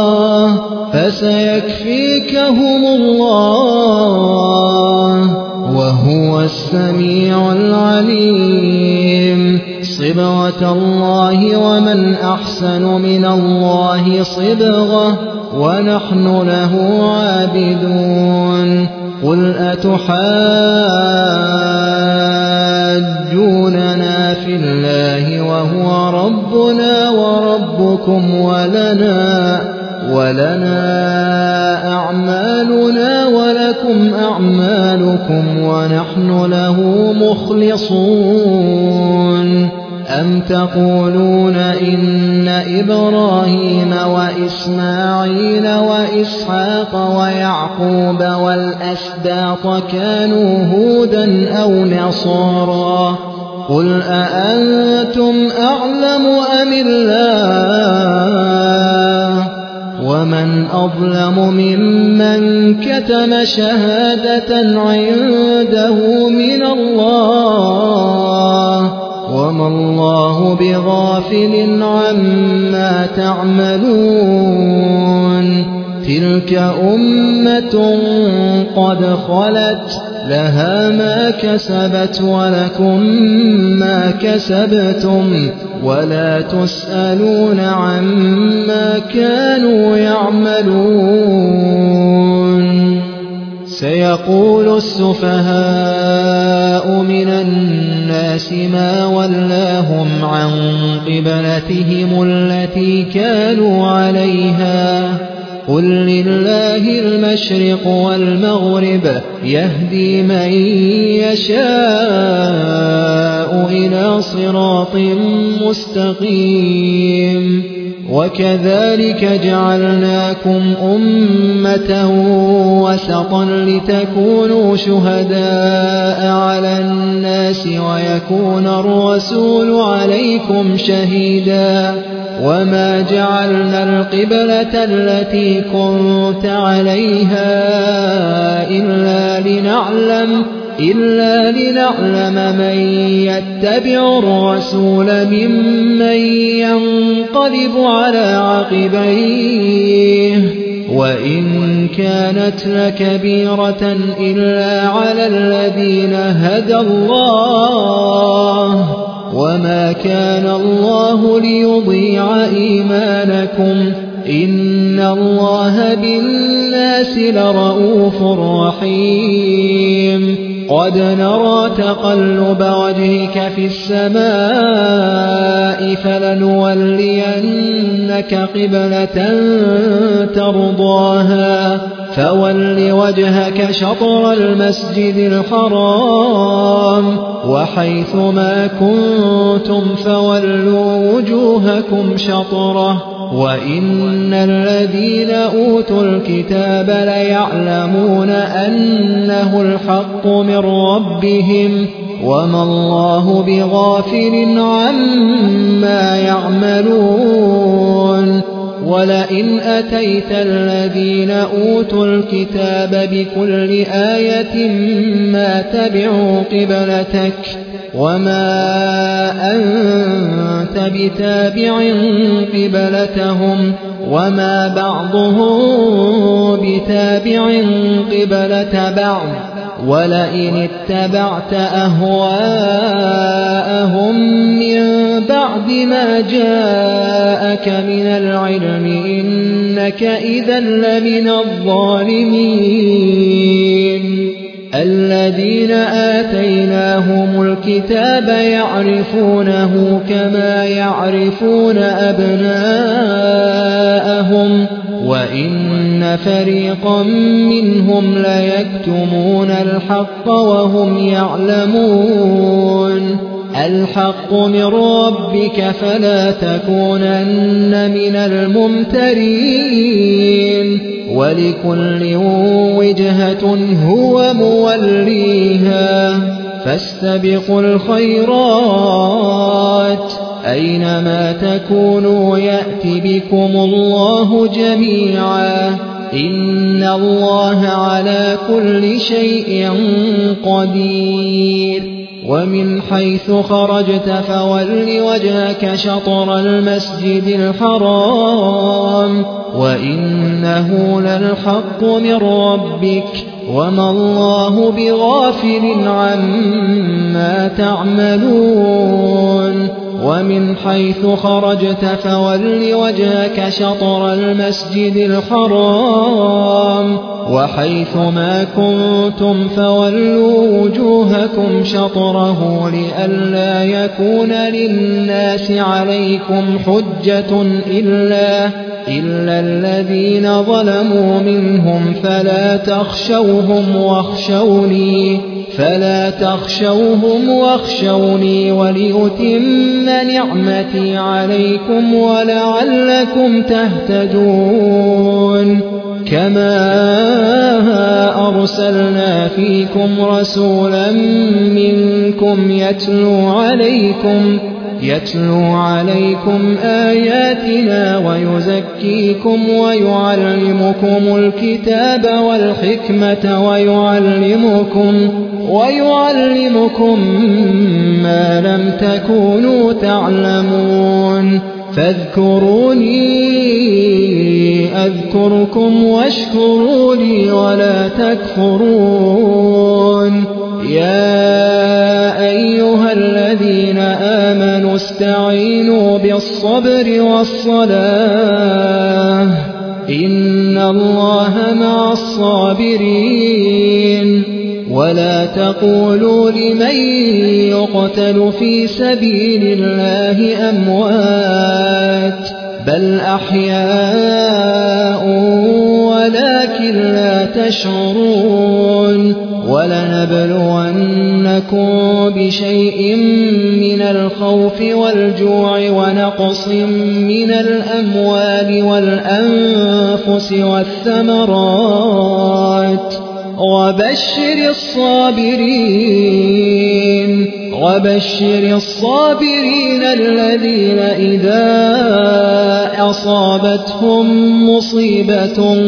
Speaker 2: الله وهو السميع العليم. صبغة الله ومن أحسن من الله صبغة ونحن له عابدون. قل أتحاجوننا في الله وهو ربنا وربكم ولنا أعمالنا ولكم أعمالكم ونحن له مخلصون. أم تقولون إن إبراهيم وإسماعيل وإسحاق ويعقوب والأسباط كانوا هودا أو نصارى؟ قل أأنتم أعلم أم الله؟ ومن أظلم ممن كتم شهادة عنده من الله وما الله بغافل عما تعملون. تلك أمة قد خلت لها ما كسبت ولكم ما كسبتم ولا تسألون عما كانوا يعملون. سيقول السفهاء من الناس ما ولاهم عن قبلتهم التي كانوا عليها قل لله المشرق والمغرب يهدي من يشاء إلى صراط مستقيم. وكذلك جعلناكم أمة وسطا لتكونوا شهداء على الناس ويكون الرسول عليكم شهيدا. وما جعلنا القبلة التي كنت عليها إلا لنعلم من يتبع الرسول ممن ينقلب على عقبيه. وإن كانت لكبيرة إلا على الذين هدى الله وما كان الله ليضيع إيمانكم إن الله بالناس لرؤوف رحيم. قد نرى تقلب وجهك في السماء فلنولينك قبلة ترضاها فول وجهك شطر المسجد الحرام وحيث ما كنتم فولوا وجوهكم شطره وإن الذين أوتوا الكتاب ليعلمون أنه الحق من ربهم وما الله بغافل عما يعملون. ولئن أتيت الذين أوتوا الكتاب بكل آية ما تبعوا قبلتك وما أنت بتابع قبلتهم وما بعضهم بتابع قبلة بعض. ولئن اتبعت أهواءهم من بعد ما جاءك من العلم إنك إذا لمن الظالمين. الذين آتيناهم الكتاب يعرفونه كما يعرفون أبناءهم وإن فريقا منهم ليكتمون الحق وهم يعلمون. الحق من ربك فلا تكونن من الممترين. ولكل وجهة هو موليها فاستبقوا الخيرات أينما تكونوا يأت بكم الله جميعا إن الله على كل شيء قدير. ومن حيث خرجت فول وجهك شطر المسجد الحرام وإنه للحق من ربك وما الله بغافل عما تعملون ومن حيث خرجت فول وجهك شطر المسجد الحرام وحيث ما كنتم فولوا وجوهكم شطره لئلا يكون للناس عليكم حجة إلا الذين ظلموا منهم فلا تخشوهم واخشوني ولأتم نعمتي عليكم ولعلكم تهتدون كما أرسلنا فيكم رسولا منكم يتلو عليكم آياتنا ويزكيكم ويعلمكم الكتاب والحكمة ويعلمكم ما لم تكونوا تعلمون فاذكروني أذكركم واشكروا لي ولا تكفرون يا أيها الذين آمنوا استعينوا بالصبر والصلاة إن الله مع الصابرين ولا تقولوا لمن يقتل في سبيل الله أموات بل أحياء ولكن لا تشعرون ولنبلونكم بشيء من الخوف والجوع ونقص من الأموال والأنفس والثمرات وبشر الصابرين الذين إذا أصابتهم مصيبة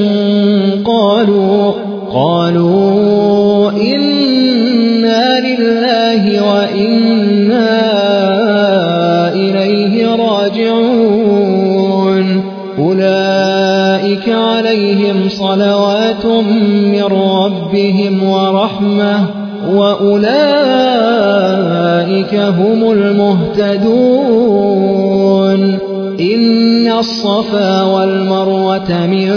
Speaker 2: قالوا إنا لله وإنا إليه راجعون أولئك عليهم صلوات من ربهم ورحمة وأولئك هم المهتدون إن الصفا والمروة من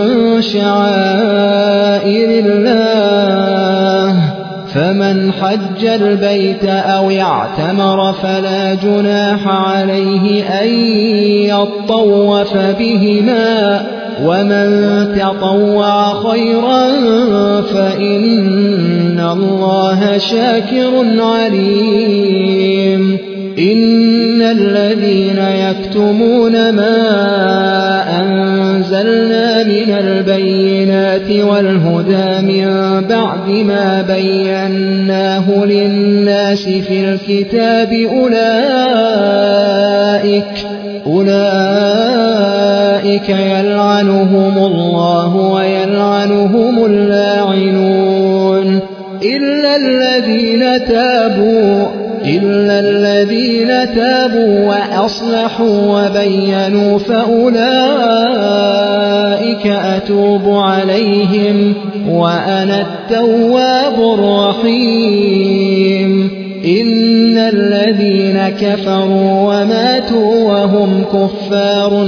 Speaker 2: شعائر الله فمن حج البيت أو اعتمر فلا جناح عليه أن يطوف بهما ومن تطوع خيرا فإن الله شاكر عليم إن الذين يكتمون ما أنزلنا من البينات والهدى من بعد ما بيناه للناس في الكتاب أولئك يلعنهم الله ويلعنهم اللاعنون إلا الذين تابوا وأصلحوا وبينوا فأولئك أتوب عليهم وأنا التواب الرحيم إن الذين كفروا وماتوا وهم كفار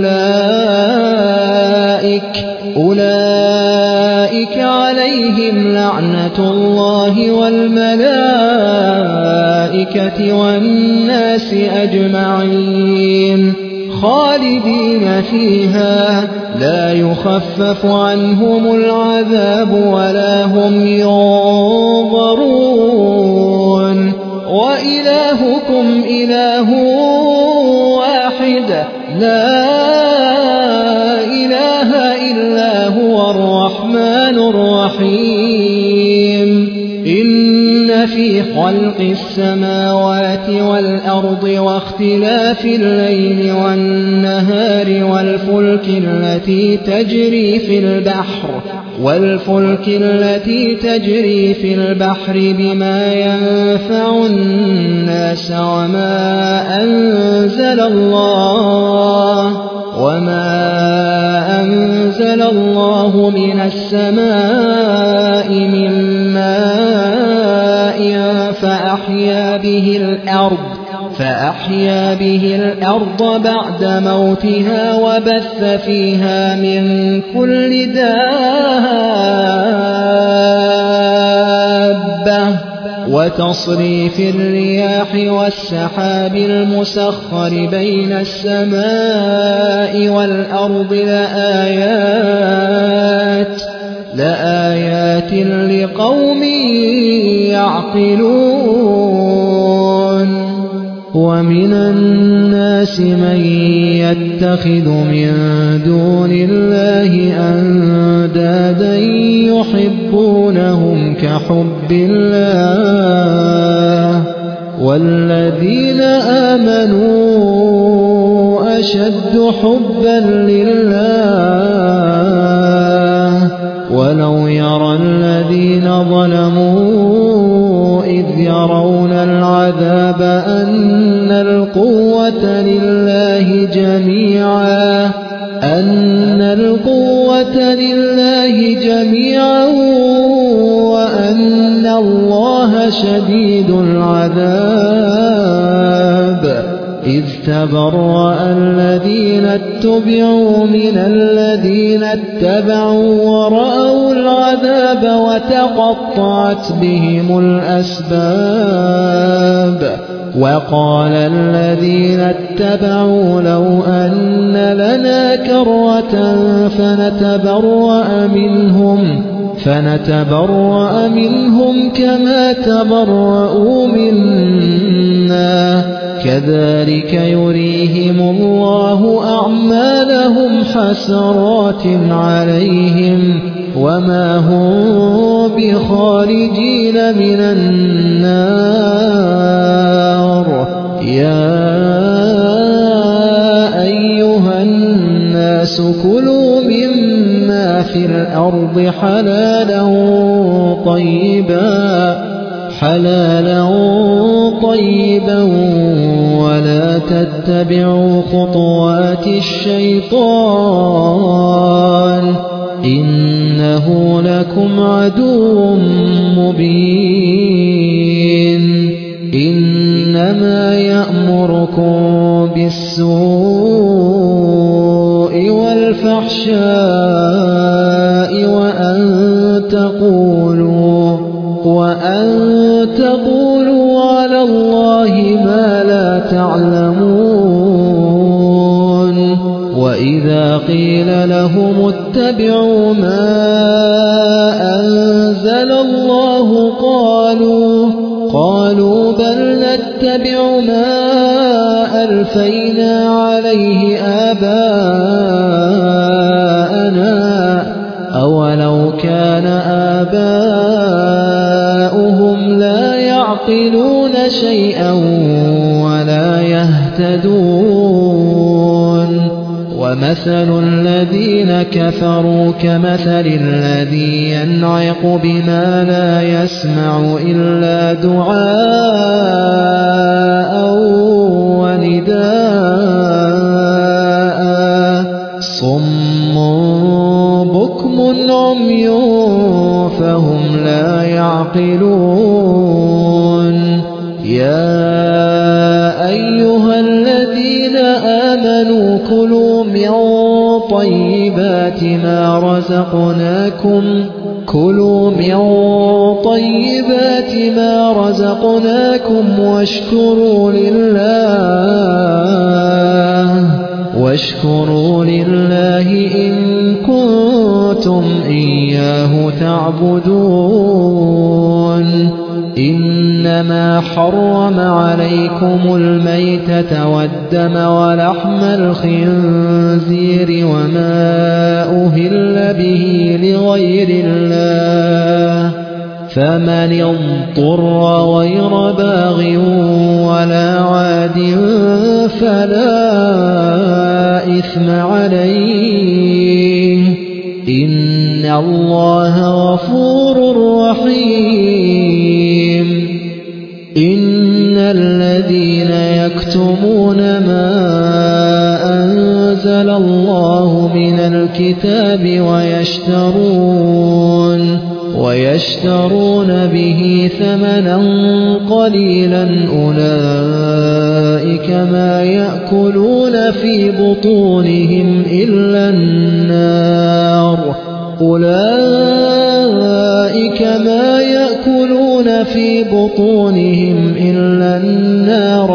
Speaker 2: أولئك عليهم لعنة الله والملائكة والناس أجمعين خالدين فيها لا يخفف عنهم العذاب ولا هم ينظرون وإلهكم إله واحد لا إله إلا هو الرحمن الرحيم إن في خلق السماوات والأرض واختلاف الليل والنهار والفلك التي تجري في البحر بما ينفع الناس وما أنزل الله من السماء من ماء فأحيا به الأرض بعد موتها وبث فيها من كل دابة وتصريف الرياح والسحاب المسخر بين السماء والأرض لآيات لقوم يعقلون ومن الناس من يتخذ من دون الله أندادا يحبونهم كحب الله والذين آمنوا أشد حبا لله ولو يرى الذين ظلموا إذ يرون العذاب أن القوة لله جميعا وأن الله شديد العذاب إذ تبرأ الذين اتبعوا من الذين اتبعوا ورأوا العذاب وتقطعت بهم الأسباب وقال الذين اتبعوا لو أن لنا كرة فنتبرأ منهم كما تبرؤوا منا كذلك يريهم الله أعمالهم حسرات عليهم وما هم بخارجين من النار يا أيها الناس كلوا مما في الأرض حلالا طيبا ولا تتبعوا خطوات الشيطان إنه لكم عدو مبين إنما يأمركم بالسوء والفحشاء وأن تقولوا على الله ما لا تعلمون وإذا قيل لهم اتبعوا ما أنزل الله قالوا بل نتبع ما ألفينا عليه آباءنا أولو كان آباؤهم لا يعقلون شيئا ولا يهتدون ومثل الذين كفروا كمثل الذي ينعق بما لا يسمع إلا دعاء ونداء صم بكم عمي فهم لا يعقلون يا أيها الذين آمنوا كلوا من طيبات ما رزقناكم واشكروا لله إن كنتم إياه تعبدون إنما حرم عليكم الميتة والدم ولحم الخنزير وما أهل به لغير الله فمن اضطر غير باغ ولا عاد فلا إثم عليه إن الله غفور رحيم إن الذين يكتمون ما أنزل الله من الكتاب ويشترون به ثمنا قليلا أولئك ما يأكلون في بطونهم إلا النار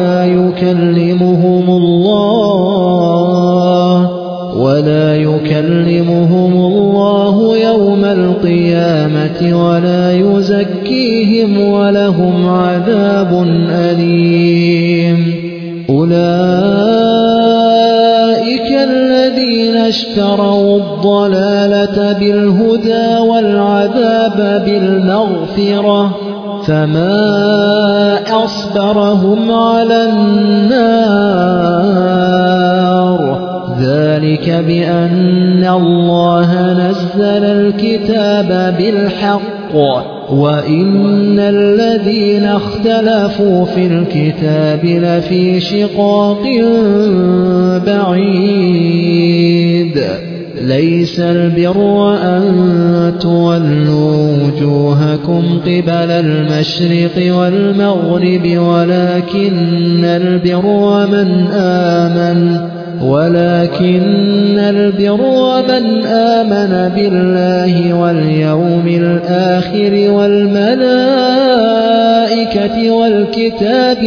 Speaker 2: ولا يكلمهم الله يوم القيامة ولا يزكيهم ولهم عذاب أليم أولئك الذين اشتروا الضلالة بالهدى والعذاب بالمغفرة فما أصبرهم على النار ذلك بأن الله نزل الكتاب بالحق وإن الذين اختلفوا في الكتاب لفي شقاق بعيد ليس البر أن تولوا وجوهكم قبل المشرق والمغرب ولكن البر من آمن بالله واليوم الآخر والملائكة والكتاب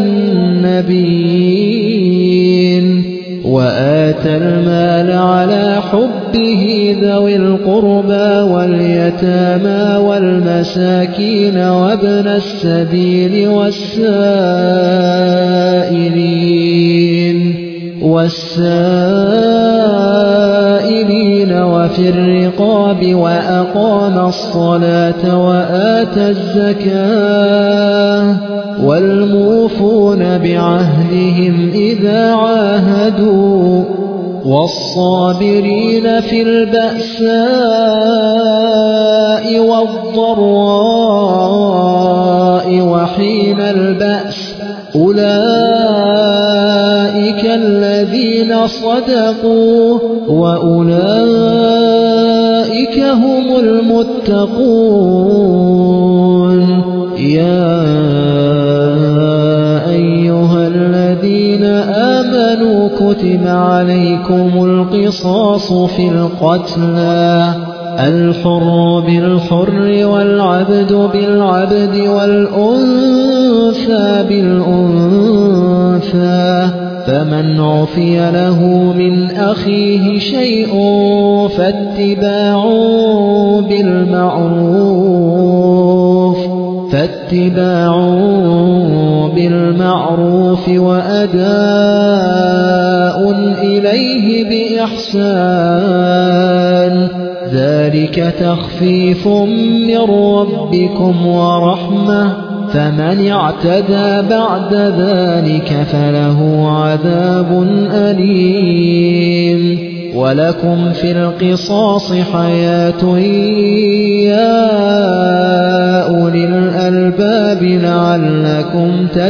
Speaker 2: والنبيين وآتى المال على حبه ذوي القربى واليتامى والمساكين وابن السبيل والسائلين وفي الرقاب وأقام الصلاة وآتى الزكاة والموفون بعهدهم إذا عاهدوا والصابرين في البأساء والضراء وحين البأس أولئك الذين صدقوا وأولئك هم المتقون يا أيها الذين آمنوا كتب عليكم القصاص في القتلى الحر بالحر والعبد بالعبد والأنثى بالأنثى فمن عفي له من أخيه شيء فاتباع بالمعروف وأداء إليه بإحسان ذلك تخفيف من ربكم ورحمة فمن اعتدى بعد ذلك فله عذاب أليم ولكم في القصاص حياة يا أولي الألباب لعلكم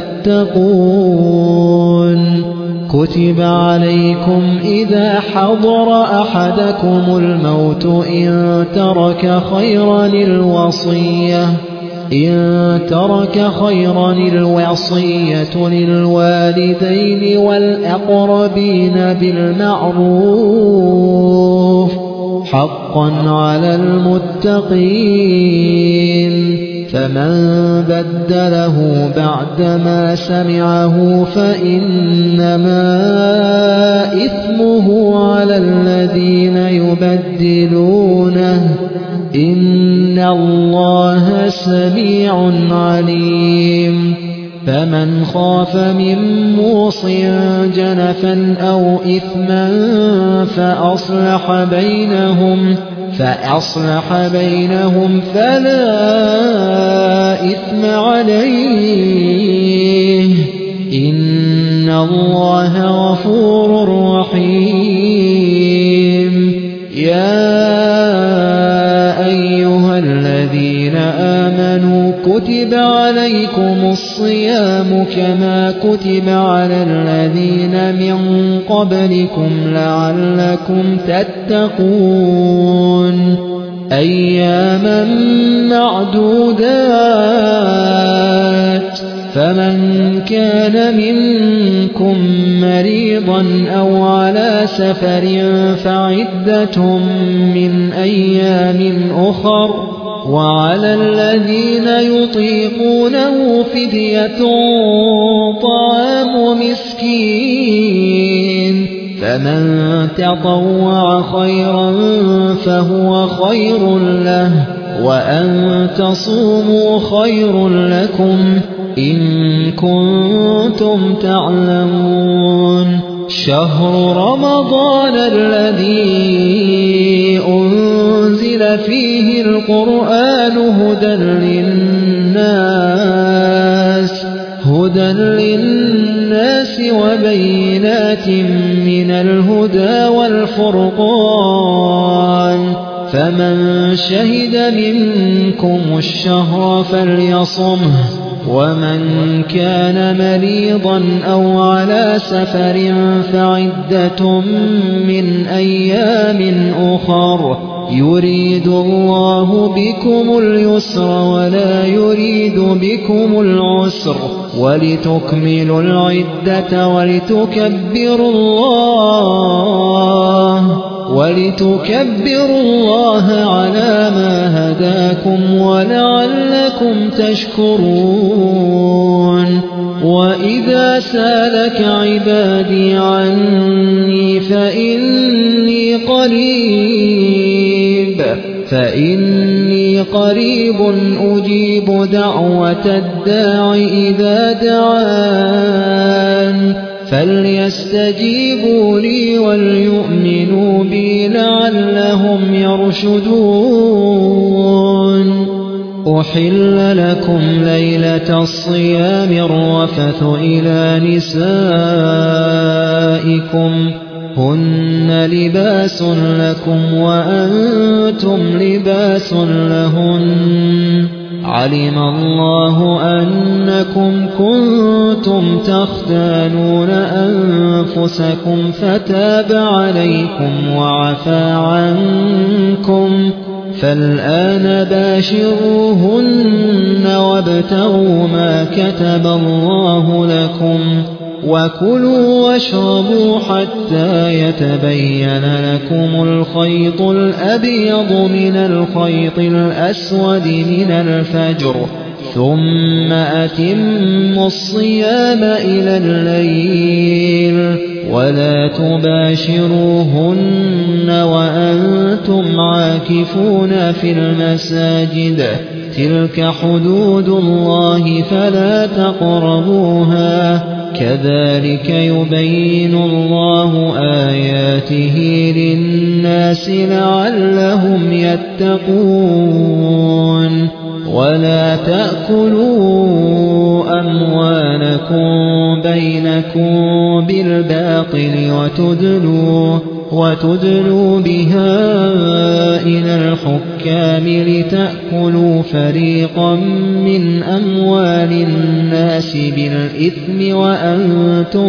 Speaker 2: تتقون كتب عليكم إذا حضر أحدكم الموت إن ترك خيرا الوصية للوالدين والأقربين بالمعروف حقا على المتقين فمن بدله بعدما سمعه فإنما إثمه على الذين يبدلونه إن الله سميع عليم فمن خاف من موصٍ جنفا أو إثما فأصلح بينهم فلا إثم عليه إن الله غفور رحيم. يا أيها الذين آمنوا كتب عليكم الصيام كما كتب على الذين من قبلكم لعلكم تتقون أياما معدودات فمن كان منكم مريضا أو على سفر فعدة من أيام أخر وعلى الذين يطيقونه فدية طعام مسكين فمن تطوع خيرا فهو خير له وأن تصوموا خير لكم إن كنتم تعلمون. شهر رمضان الذي أنزل فيه القرآن هدى للناس وبينات من الهدى والفرقان فمن شهد منكم الشهر فليصمه ومن كان مريضا أو على سفر فعدة من أيام أخر يريد الله بكم اليسر ولا يريد بكم العسر ولتكملوا العدة ولتكبروا الله على ما هداكم ولعلكم تشكرون. وإذا سالك عبادي عني فإني قريب أجيب دعوة الداع إذا دعان فليستجيبوا لي وليؤمنوا بي لعلهم يرشدون. أحل لكم ليلة الصيام الرفث إلى نسائكم هن لباس لكم وأنتم لباس لهن علم الله أنكم كنتم تختانون أنفسكم فتاب عليكم وعفى عنكم فالآن باشروهن وابتغوا ما كتب الله لكم وكلوا واشربوا حتى يتبين لكم الخيط الأبيض من الخيط الأسود من الفجر ثم أتموا الصيام إلى الليل ولا تباشروهن وأنتم عاكفون في المساجد تلك حدود الله فلا تقربوها كذلك يبين الله آياته للناس لعلهم يتقون. ولا تأكلوا أموالكم بينكم بالباطل وتدلوا بها إلى الحكام لتأكلوا فريقا من أموال الناس بالإثم وأنتم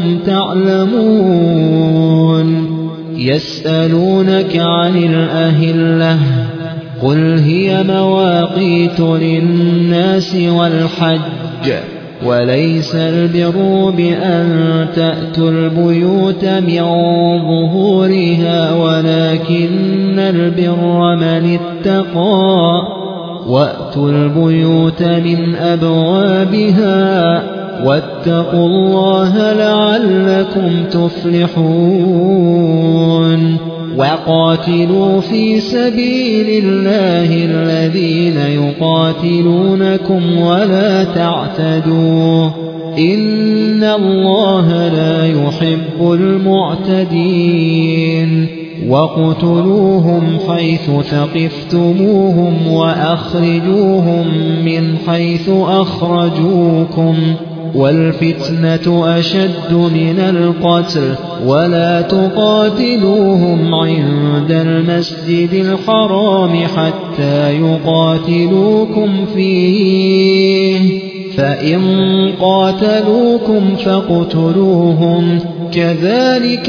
Speaker 2: تعلمون. يسألونك عن الأهلة قل هي مواقيت للناس والحج وليس البر بأن تأتوا البيوت من ظهورها ولكن البر من اتقى وأتوا البيوت من أبوابها واتقوا الله لعلكم تفلحون. وقاتلوا في سبيل الله الذين يقاتلونكم ولا تعتدوا إن الله لا يحب المعتدين وقتلوهم حيث ثقفتموهم وأخرجوهم من حيث أخرجوكم والفتنة أشد من القتل ولا تقاتلوهم عند المسجد الحرام حتى يقاتلوكم فيه فإن قاتلوكم فاقتلوهم كذلك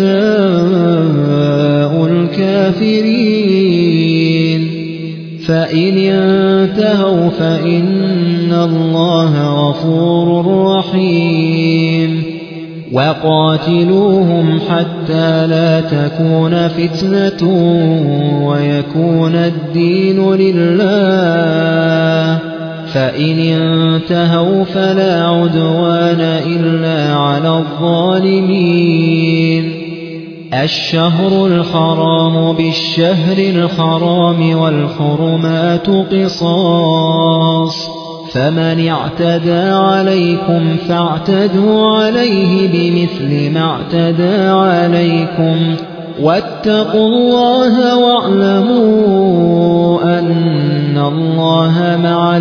Speaker 2: جزاء الكافرين فإن انتهوا فإن الله غفور رحيم وقاتلوهم حتى لا تكون فتنة ويكون الدين لله فإن انتهوا فلا عدوان إلا على الظالمين الشهر الحرام بالشهر الحرام والحرمات قصاص فمن اعتدى عليكم فاعتدوا عليه بمثل ما اعتدى عليكم واتقوا الله واعلموا أن الله مع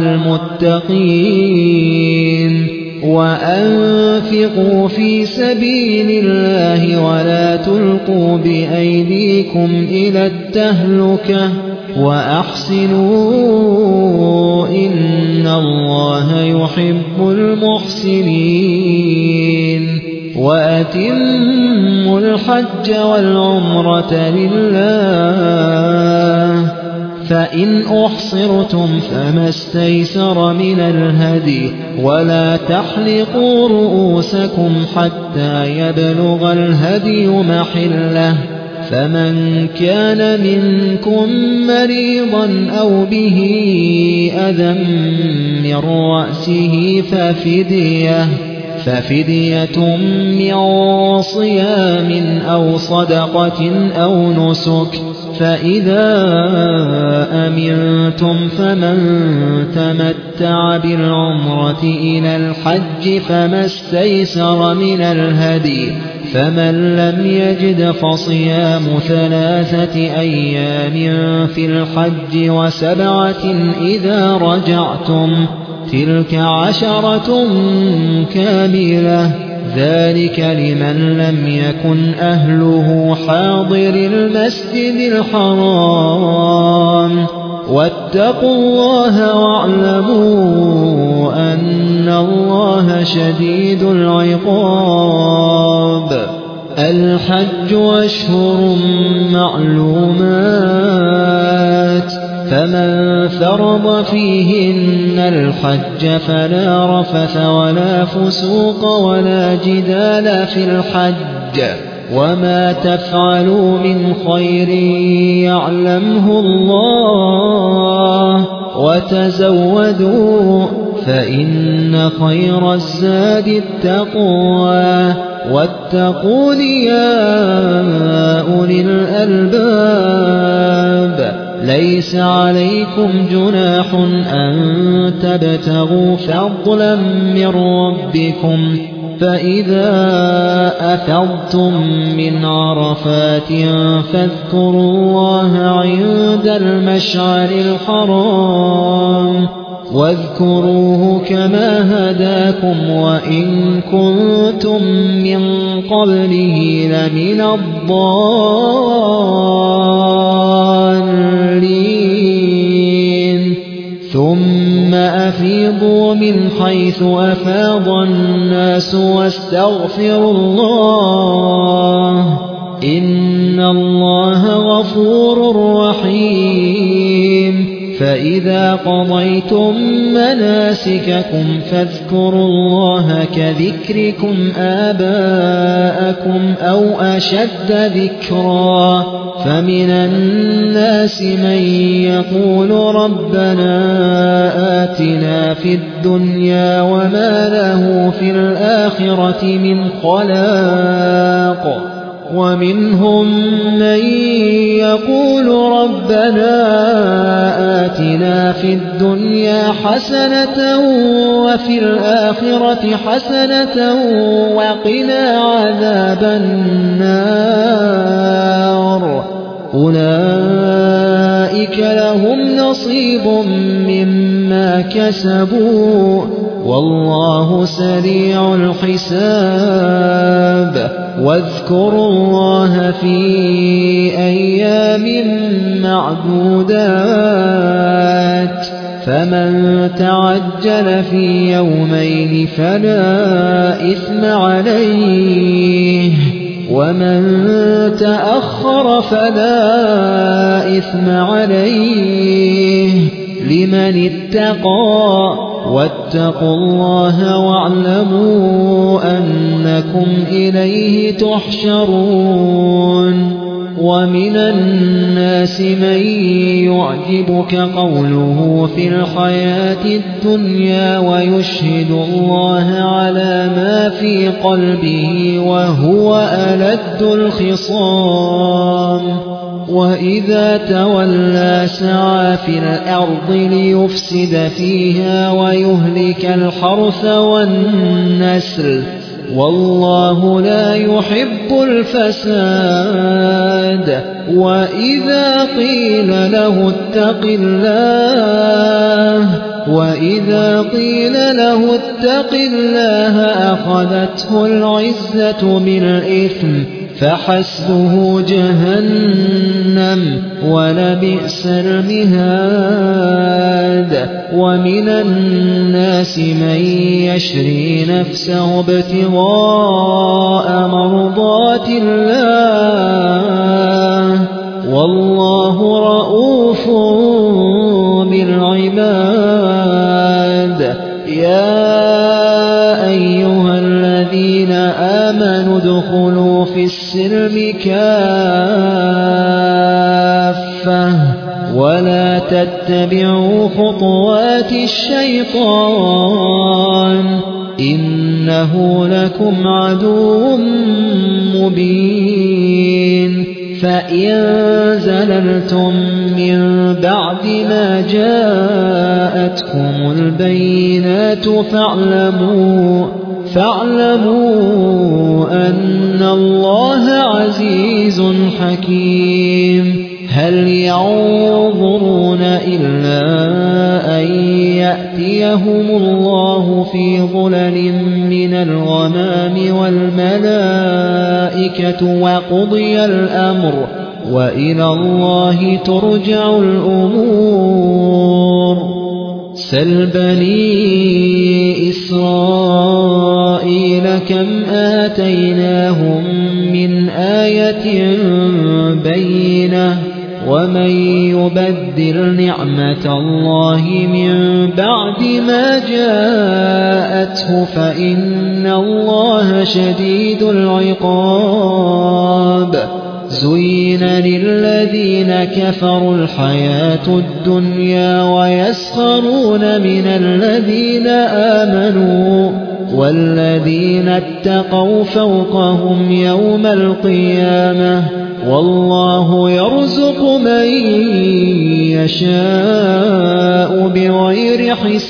Speaker 2: المتقين وأنفقوا في سبيل الله ولا تلقوا بأيديكم إلى التهلكة وأحسنوا إن الله يحب المحسنين وأتموا الحج والعمرة لله فإن أحصرتم فما استيسر من الهدي ولا تحلقوا رؤوسكم حتى يبلغ الهدي محله فمن كان منكم مريضا أو به أذى من رأسه ففدية من صيام أو صدقة أو نسك فإذا أمنتم فمن تمتع بالعمرة إلى الحج فما استيسر من الهدي فمن لم يجد فصيام 3 أيام في الحج و7 إذا رجعتم تلك 10 كاملة ذلك لمن لم يكن أهله حاضر المسجد الحرام واتقوا الله واعلموا أن الله شديد العقاب الحج أشهر معلومات فمن فرض فيهن الحج فلا رفث ولا فسوق ولا جدال في الحج وما تفعلوا من خير يعلمه الله وتزودوا فإن خير الزاد التقوى واتقون يا أولي الألباب ليس عليكم جناح أن تبتغوا فضلا من ربكم فإذا أفضتم من عرفات فاذكروا الله عند المشعر الحرام واذكروه كما هداكم وإن كنتم من قبله لمن الضالين ثم أفيضوا من حيث أفاض الناس واستغفروا الله إن الله غفور رحيم فإذا قضيتم مناسككم فاذكروا الله كذكركم آباءكم أو أشد ذكرا فمن الناس من يقول ربنا آتنا في الدنيا وما له في الآخرة من خلاق ومنهم من يقول ربنا آتنا في الدنيا حسنة وفي الآخرة حسنة وقنا عذاب النار أولئك لهم نصيب مما كسبوا والله سريع الحساب واذكروا الله في أيام معدودات فمن تعجل في يومين فلا إثم عليه ومن تأخر فلا إثم عليه لمن اتقى واتقوا الله واعلموا أنكم إليه تحشرون ومن الناس من يعجبك قوله في الحياة الدنيا ويشهد الله على ما في قلبه وهو ألد الخصام وإذا تولى سعى في الأرض ليفسد فيها ويهلك الحرث والنسل والله لا يحب الفساد وإذا قيل له اتق الله أخذته العزة بالإثم فحسبه جهنم ولبئس المهاد ومن الناس من يشري نفسه ابتغاء مرضات الله والله رؤوف بالعباد يا أيها الذين آمنوا ادخلوا في السلم كافة ولا تتبعوا خطوات الشيطان إنه لكم عدو مبين فإن زللتم من بعد ما جاءتكم البينات فاعلموا أن الله عزيز حكيم هل ينظرون إلا أن يأتيهم الله في ظلل من الغمام والملائكة وقضي الأمر وإلى الله ترجع الأمور سل بني إسرائيل كم آتيناهم من آية بينة ومن يبدل نعمة الله من بعد ما جاءته فإن الله شديد العقاب زين للذين كفروا الحياة الدنيا ويسخرون من الذين آمنوا والذين اتقوا فوقهم يوم القيامة والله يرزق من يشاء بغير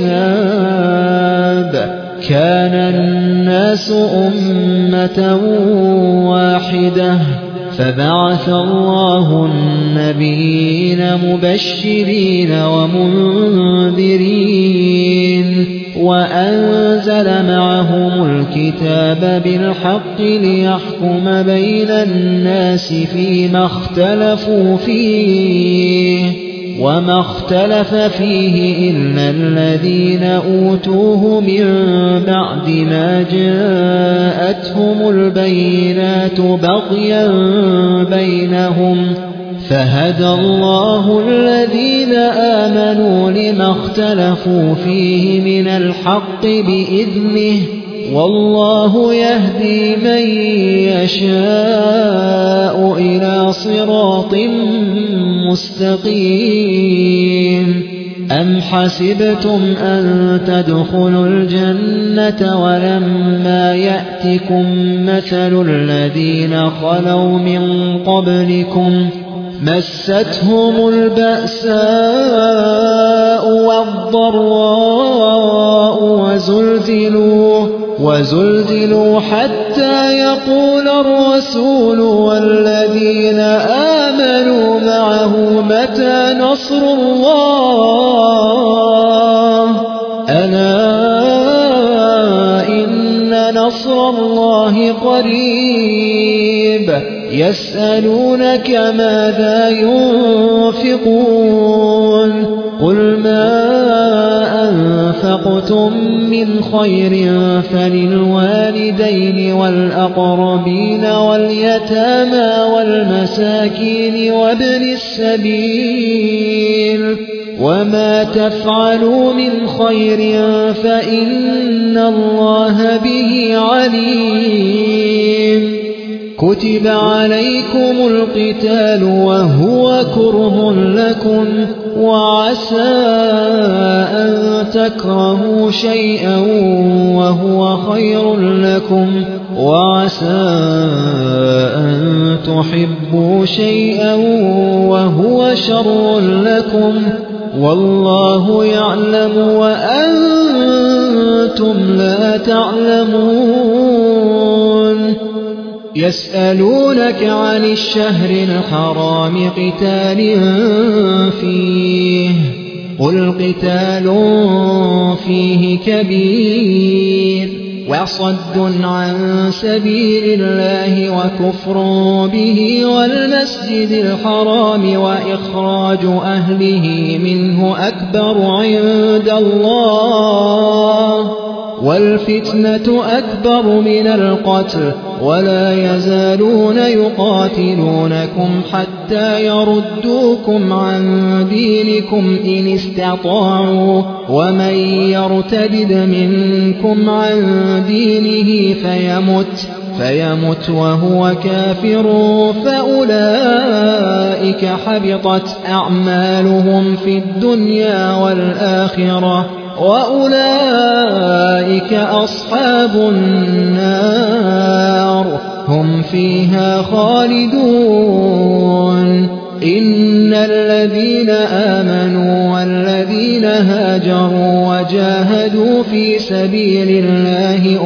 Speaker 2: حساب كان الناس أمة واحدة فبعث الله النبيين مبشرين ومنذرين وأنزل معهم الكتاب بالحق ليحكم بين الناس فيما اختلفوا فيه وما اختلف فيه إلا الذين أوتوه من بعد ما جاءتهم البينات بغيا بينهم فهدى الله الذين آمنوا لما اختلفوا فيه من الحق بإذنه والله يهدي من يشاء إلى صراط مستقيم أم حسبتم أن تدخلوا الجنة ولما يأتكم مثل الذين خلوا من قبلكم مستهم البأساء والضراء وزلزلوا حتى يقول الرسول والذين آمنوا معه متى نصر الله ألا إن نصر الله قريب يسألونك ماذا ينفقون قل ما أنفقتم من خير فللوالدين والأقربين واليتامى والمساكين وابن السبيل وما تفعلوا من خير فإن الله به عليم كتب عليكم القتال وهو كره لكم وعسى أن تكرهوا شيئا وهو خير لكم وعسى أن تحبوا شيئا وهو شر لكم والله يعلم وأنتم لا تعلمون يسألونك عن الشهر الحرام قتال فيه قل قتال فيه كبير وصد عن سبيل الله وكفر به والمسجد الحرام وإخراج أهله منه أكبر عند الله والفتنة أكبر من القتل ولا يزالون يقاتلونكم حتى يردوكم عن دينكم إن استطاعوا ومن يرتد منكم عن دينه فيمت وهو كافر فأولئك حبطت أعمالهم في الدنيا والآخرة وأولئك أصحاب النار هم فيها خالدون إن الذين آمنوا والذين هاجروا وجاهدوا في سبيل الله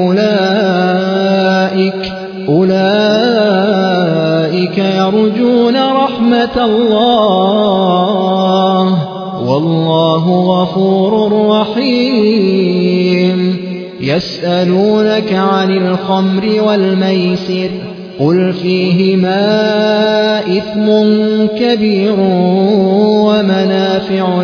Speaker 2: أولئك يرجون رحمة الله والله غفور رحيم يسألونك عن الخمر والميسر قل فيهما إثم كبير ومنافع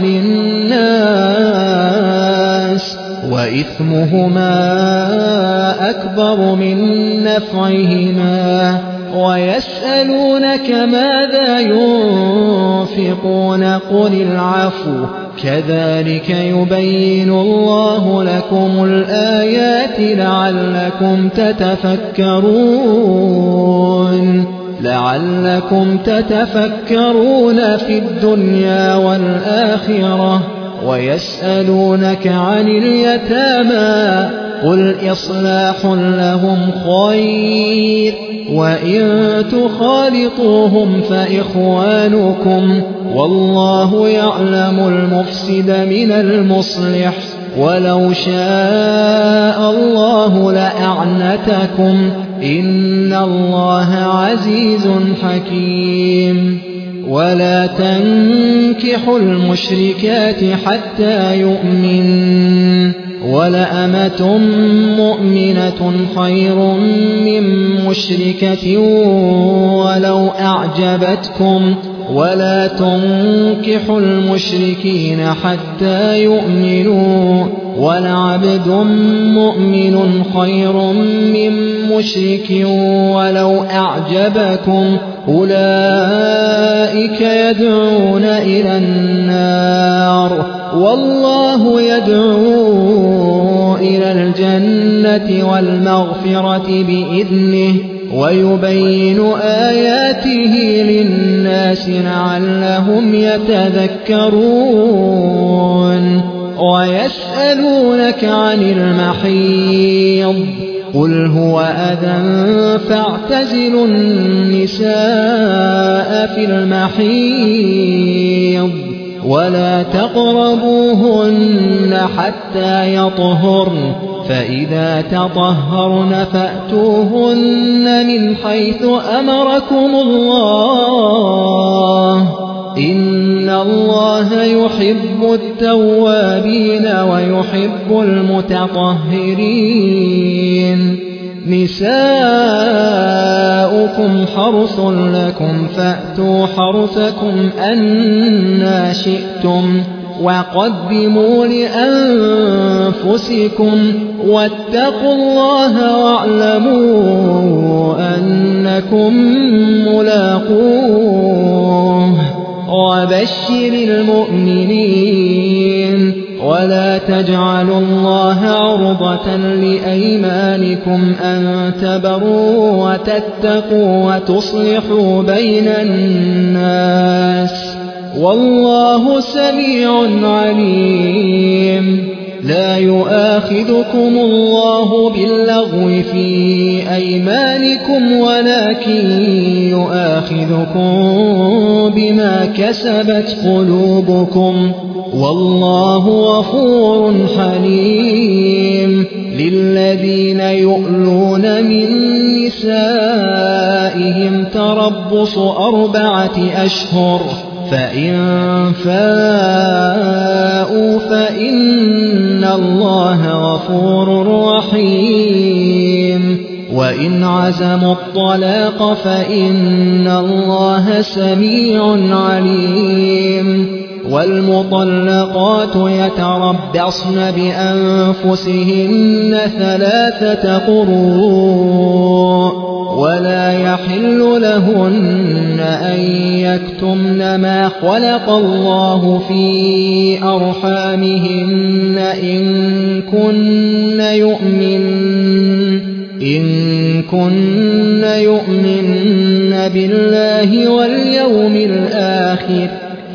Speaker 2: للناس وإثمهما أكبر من نفعهما ويسألونك ماذا ينفقون قل العفو كذلك يبين الله لكم الآيات لعلكم تتفكرون في الدنيا والآخرة ويسألونك عن اليتامى قل إصلاح لهم خير وإن تخالطوهم فإخوانكم والله يعلم المفسد من المصلح ولو شاء الله لأعنتكم إن الله عزيز حكيم ولا تنكحوا المشركات حتى يؤمنوا ولأمة مؤمنة خير من مشركة ولو أعجبتكم ولا تنكحوا المشركين حتى يؤمنوا ولعبد مؤمن خير من مشرك ولو أعجبكم أولئك يدعون إلى النار والله يدعو إلى الجنة والمغفرة بإذنه ويبين آياته للناس لعلهم يتذكرون ويسألونك عن المحيض قل هو أذى فاعتزلوا النساء في المحيض ولا تقربوهن حتى يطهرن فإذا تطهرن فأتوهن من حيث أمركم الله إن الله يحب التوابين ويحب المتطهرين نساؤكم حرث لكم فأتوا حرثكم أنى شئتم وقدموا لأنفسكم واتقوا الله واعلموا أنكم ملاقوه وبشر المؤمنين ولا تجعلوا الله عرضة لأيمانكم أن تبروا وتتقوا وتصلحوا بين الناس والله سميع عليم لا يؤاخذكم الله باللغو في أيمانكم ولكن يؤاخذكم بما كسبت قلوبكم والله غفور حليم للذين يؤلون من نسائهم تربص 4 أشهر فإن فاءوا فإن الله غفور رحيم وإن عزموا الطلاق فإن الله سميع عليم والمطلقات يتربصن بأنفسهن 3 قروء ولا يحل لهن أن يكتمن ما خلق الله في أرحامهن إن كن يؤمن بالله واليوم الآخر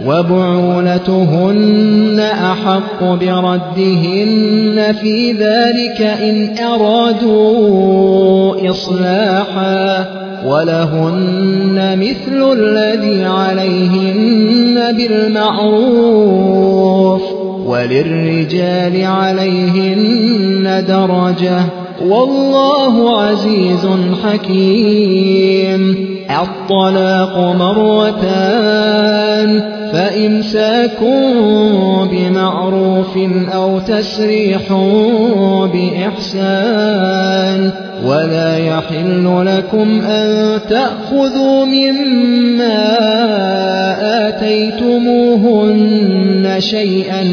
Speaker 2: وبعولتهن أحق بردهن في ذلك إن أرادوا إصلاحا ولهن مثل الذي عليهن بالمعروف وللرجال عليهن درجة والله عزيز حكيم الطلاق 2 فإمساك بمعروف أو تسريح بإحسان ولا يحل لكم أن تأخذوا مما آتيتموهن شيئا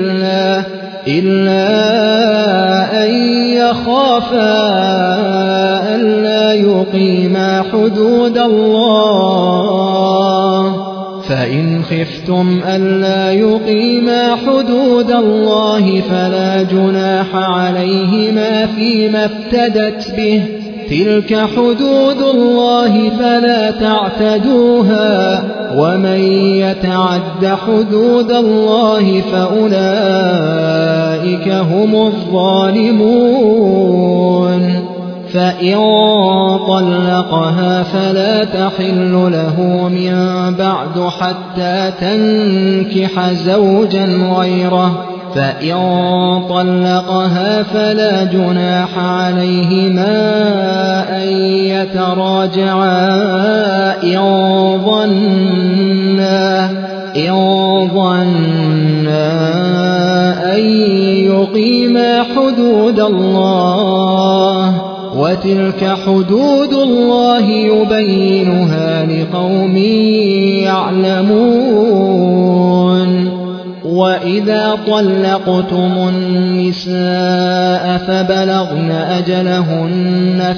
Speaker 2: إلا أن يخافا ألا يقيما حدود الله فإن خفتم ألا يقيما حدود الله فلا جناح عليهما فيما افتدت به تلك حدود الله فلا تعتدوها ومن يتعد حدود الله فأولئك هم الظالمون فإن طلقها فلا تحل له من بعد حتى تنكح زوجا غيره فإن طلقها فلا جناح عليهما أن يتراجعا إن ظنا أن يقيما حدود الله وتلك حدود الله يبينها لقوم يعلمون وإذا طلقتم النساء فبلغن أجلهن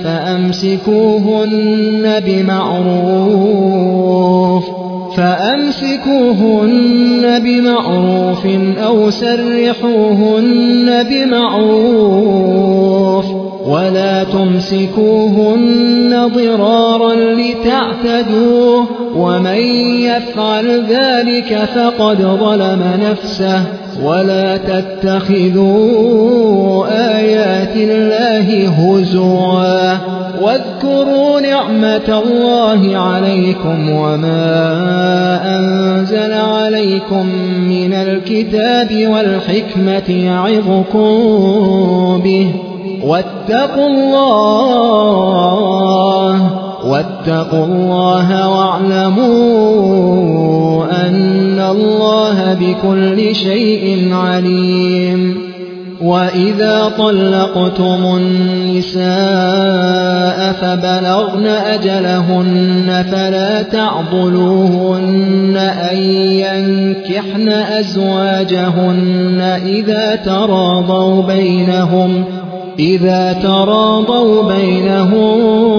Speaker 2: فأمسكوهن بمعروف أو سرحوهن بمعروف ولا تمسكوهن ضرارا لتعتدوا ومن يفعل ذلك فقد ظلم نفسه ولا تتخذوا آيات الله هزوا واذكروا نعمة الله عليكم وما أنزل عليكم من الكتاب والحكمة يعظكم به واتقوا الله واعلموا أن الله بكل شيء عليم وإذا طلقتم النساء فبلغن أجلهن فلا تعضلوهن أن ينكحن أزواجهن إذا تراضوا بينهم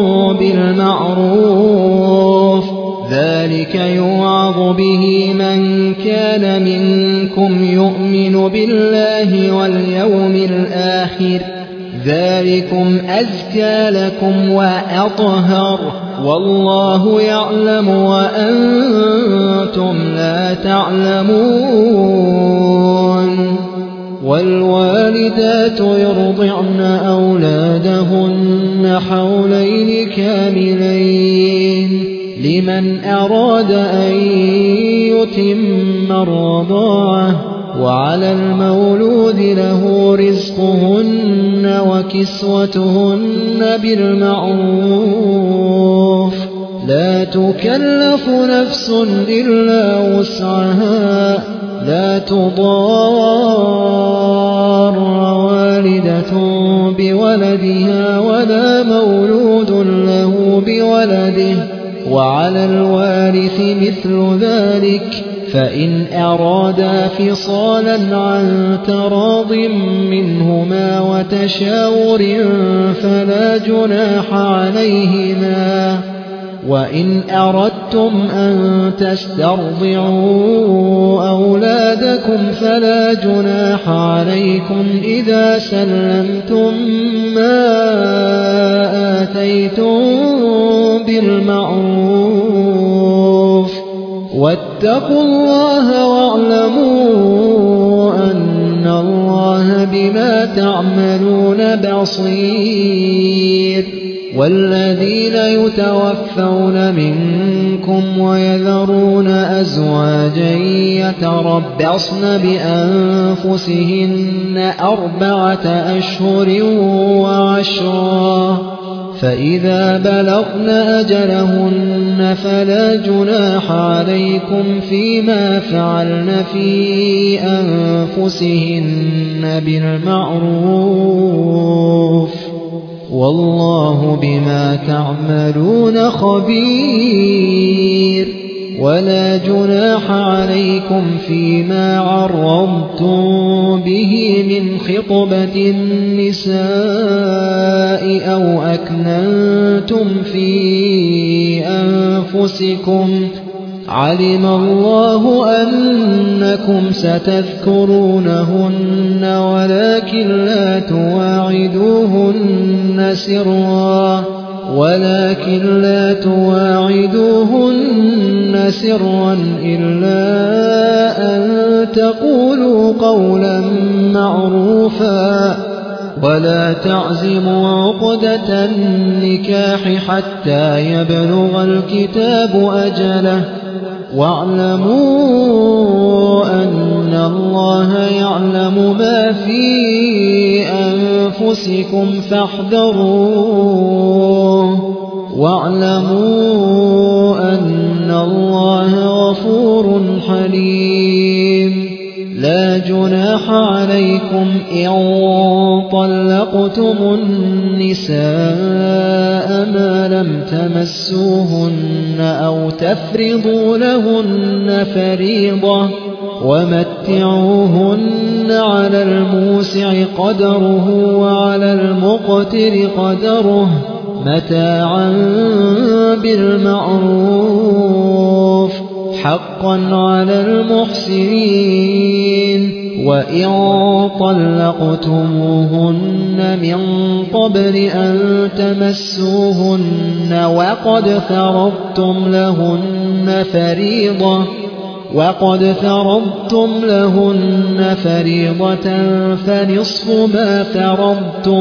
Speaker 2: بالمعروف ذلك يوعظ به من كان منكم يؤمن بالله واليوم الآخر ذلكم أزكى لكم وأطهر والله يعلم وأنتم لا تعلمون والوالدات يرضعن أولادهن حولين كاملين لمن أراد أن يتم الرضاعة وعلى المولود له رزقهن وكسوتهن بالمعروف لا تكلف نفس إلا وسعها لا تضار والدة بولدها ولا مولود له بولده وعلى الوارث مثل ذلك فإن أرادا فصالا عن تراض منهما وتشاور فلا جناح عليهما وإن أردتم أن تسترضعوا أولادكم فلا جناح عليكم إذا سلمتم ما آتيتم بالمعروف واتقوا الله واعلموا أن الله بما تعملون بصير والذين يتوفون منكم ويذرون أزواجا يتربصن بأنفسهن 4 أشهر وعشرا فإذا بلغن أجلهن فلا جناح عليكم فيما فعلن في أنفسهن بالمعروف والله بما تعملون خبير ولا جناح عليكم فيما عرضتم به من خطبة النساء أو أكننتم في أنفسكم علم الله أنكم ستذكرونهن ولكن لا تواعدوهن سرا إلا أن تقولوا قولا معروفا ولا تعزموا عقدة النكاح حتى يبلغ الكتاب أجله واعلموا أن الله يعلم ما في أنفسكم فاحذروه واعلموا أن الله غفور حليم لا جناح عليكم إن طلقتم النساء ما لم تمسوهن أو تفرضوا لهن فريضة ومتعوهن على الموسع قدره وعلى المقتر قدره متاعا بالمعروف حقا على المحسنين. وإن طلقتموهن من قبل أن تمسوهن وقد فرضتم لهن فريضة فنصف ما فرضتم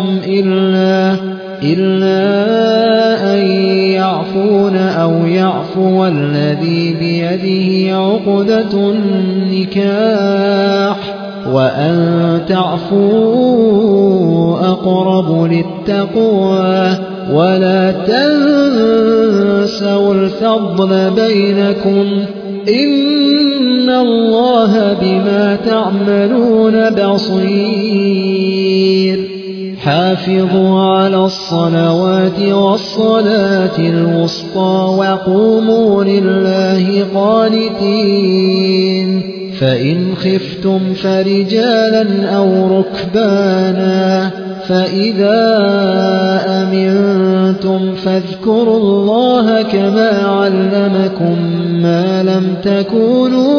Speaker 2: إلا أن يعفون أو يعفو الذي بيده عقدة النكاح وأن تعفوا أقرب للتقوى ولا تنسوا الفضل بينكم إن الله بما تعملون بصير. حافظوا على الصلوات والصلاة الوسطى وقوموا لله قانتين. فإن خفتم فرجالا أو ركبانا فإذا أمنتم فاذكروا الله كما علمكم ما لم تكونوا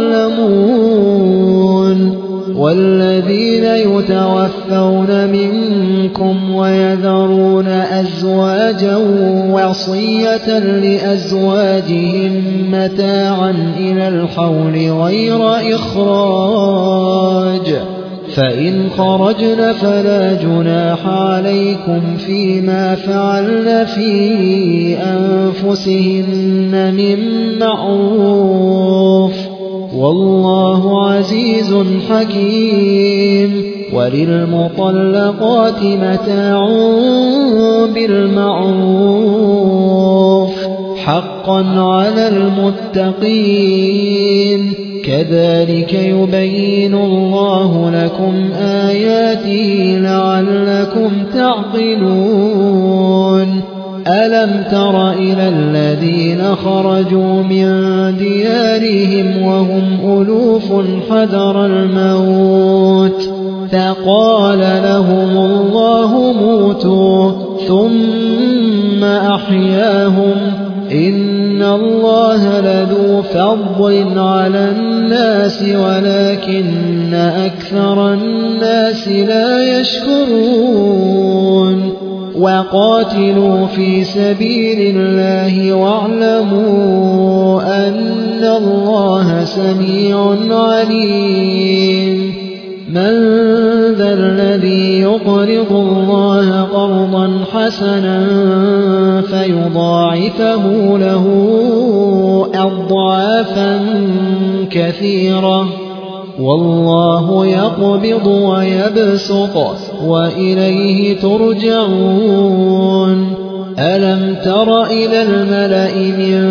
Speaker 2: تعلمون. والذين يتوفون منكم ويذرون أزواجا وصية لأزواجهم متاعا إلى الحول غير إخراج فإن خرجن فلا جناح عليكم فيما فعلن في أنفسهن من معروف والله عزيز حكيم. وللمطلقات متاع بالمعروف حقا على المتقين. كذلك يبين الله لكم آياته لعلكم تعقلون. ألم تر إلى الذين خرجوا من ديارهم وهم ألوف حذر الموت فقال لهم الله موتوا ثم أحياهم إن الله لذو فضل على الناس ولكن أكثر الناس لا يشكرون. وقاتلوا في سبيل الله واعلموا أن الله سميع عليم. من ذا الذي يقرض الله قرضا حسنا فيضاعفه له أضعافا كثيرة والله يقبض ويبسط وإليه ترجعون. ألم تر إلى الملأ من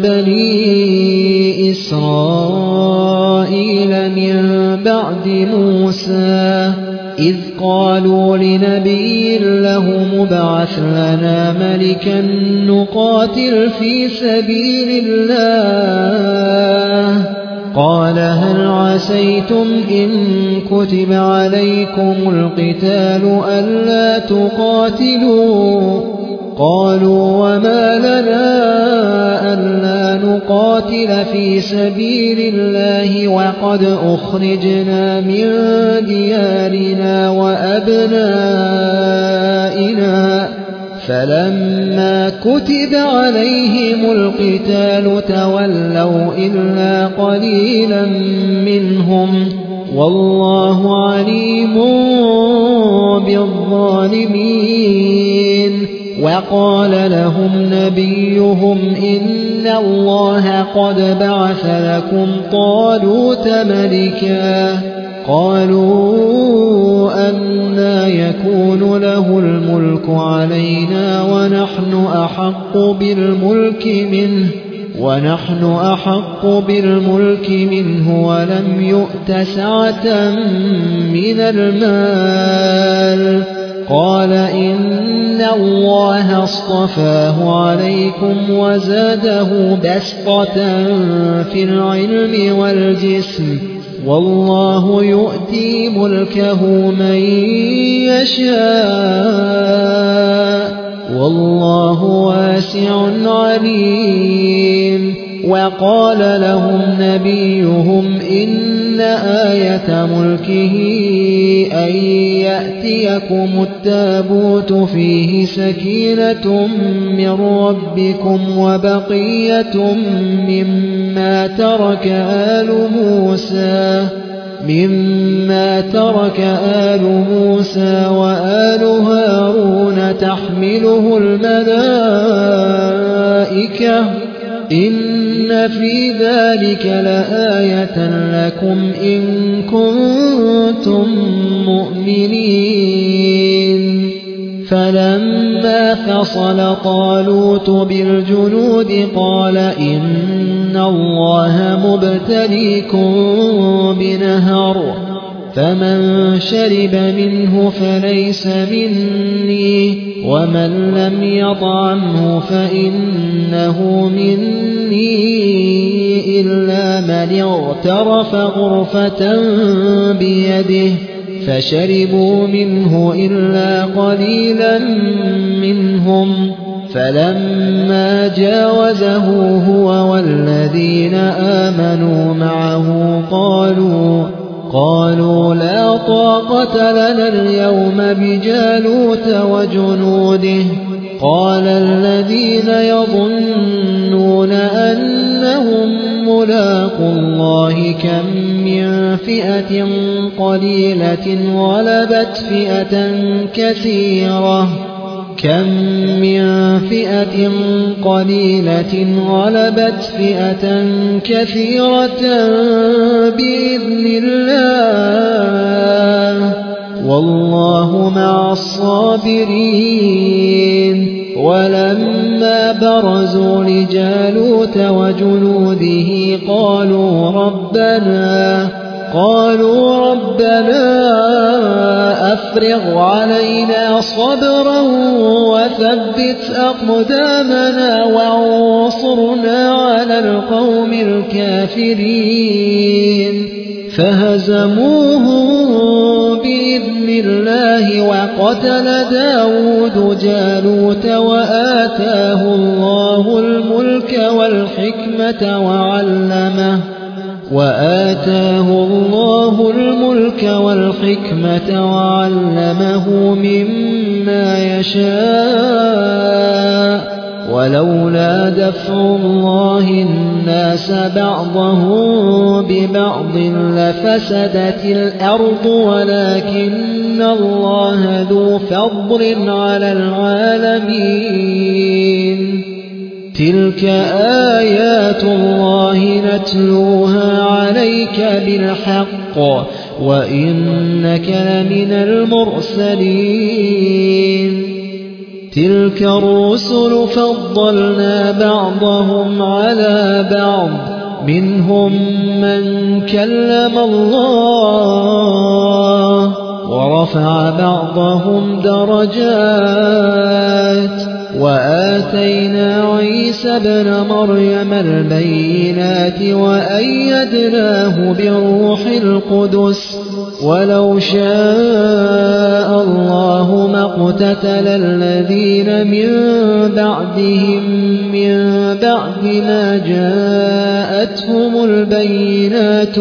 Speaker 2: بني إسرائيل من بعد موسى إذ قالوا لنبي له مبعث لنا ملكا نقاتل في سبيل الله قال هل عسيتم إن كتب عليكم القتال ألا تقاتلوا قالوا وما لنا ألا نقاتل في سبيل الله وقد أخرجنا من ديارنا وأبنائنا فلما كتب عليهم القتال تولوا إلا قليلا منهم والله عليم بالظالمين. وقال لهم نبيهم إن الله قد بعث لكم طالوت ملكا قالوا أنى يكون له الملك علينا ونحن أحق بالملك منه ولم يؤت سعة من المال قال إن الله اصطفاه عليكم وزاده بسطة في العلم والجسم والله يؤتي ملكه من يشاء والله واسع عليم. وقال لهم نبيهم إن آية ملكه أن يأتيكم التابوت فيه سكينة من ربكم وبقية مما ترك آل موسى وآل هارون تحمله الملائكة إن في ذلك لآية لكم إن كنتم مؤمنين. فلما فصل طالوت بالجنود قال إن الله مبتليكم بنهر فمن شرب منه فليس مني ومن لم يطعمه فإنه مني إلا من اغترف غرفة بيده فشربوا منه إلا قليلا منهم. فلما جاوزه هو والذين آمنوا معه قالوا لا طاقة لنا اليوم بجالوت وجنوده. قال الذين يظنون أنهم ملاقو الله كم من فئة قليلة غلبت فئة كثيرة بإذن الله والله مع الصابرين. ولما برزوا لجالوت وجنوده قالوا ربنا أفرغ علينا صبرا وثبت أقدامنا وانصرنا على القوم الكافرين. فهزموهم بإذن الله وقتل داود جالوت وآتاه الله الملك والحكمة وعلمه مما يشاء. ولولا دفع الله الناس بعضهم ببعض لفسدت الأرض ولكن الله ذو فضل على العالمين. تلك آيات الله نتلوها عليك بالحق وإنك لمن المرسلين. تلك الرسل فضلنا بعضهم على بعض منهم من كلم الله ورفع بعضهم درجات وآتينا عيسى ابن مريم البينات وأيدناه بروح القدس. ولو شاء الله ما اقتتل الذين من بعدهم من بعد ما جاءتهم البينات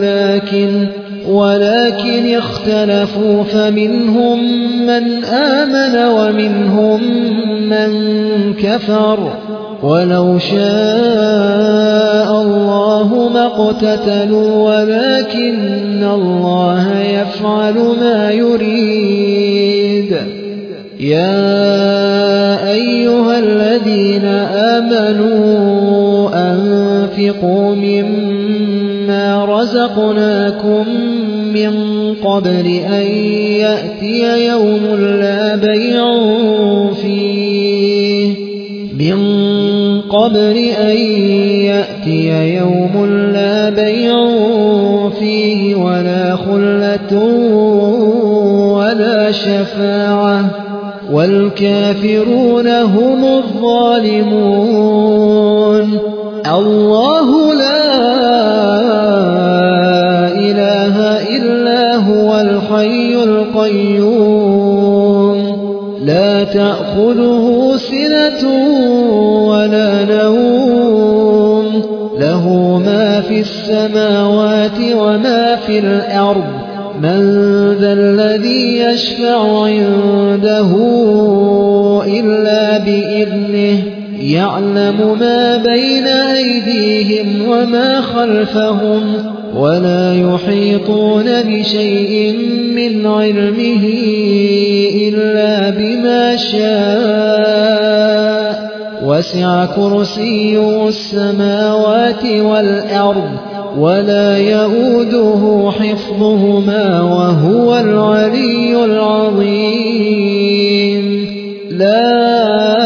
Speaker 2: ولكن اختلفوا فمنهم من آمن ومنهم من كفر. ولو شاء الله ما اقتتلوا ولكن الله يفعل ما يريد. يا أيها الذين آمنوا أنفقوا مما رزقناكم من قبل أن يأتي يوم لا بيع فيه ولا خلة ولا شفاعة والكافرون هم الظالمون. الله لا إله إلا هو الحي القيوم لا تأخذه سنة ولا نوم السماوات وما في الأرض من ذا الذي يشفع عنده إلا بإذنه يعلم ما بين أيديهم وما خلفهم ولا يحيطون بشيء من علمه إلا بما شاء وسع كرسيه السماوات والأرض ولا يؤوده حفظهما وهو العلي العظيم لا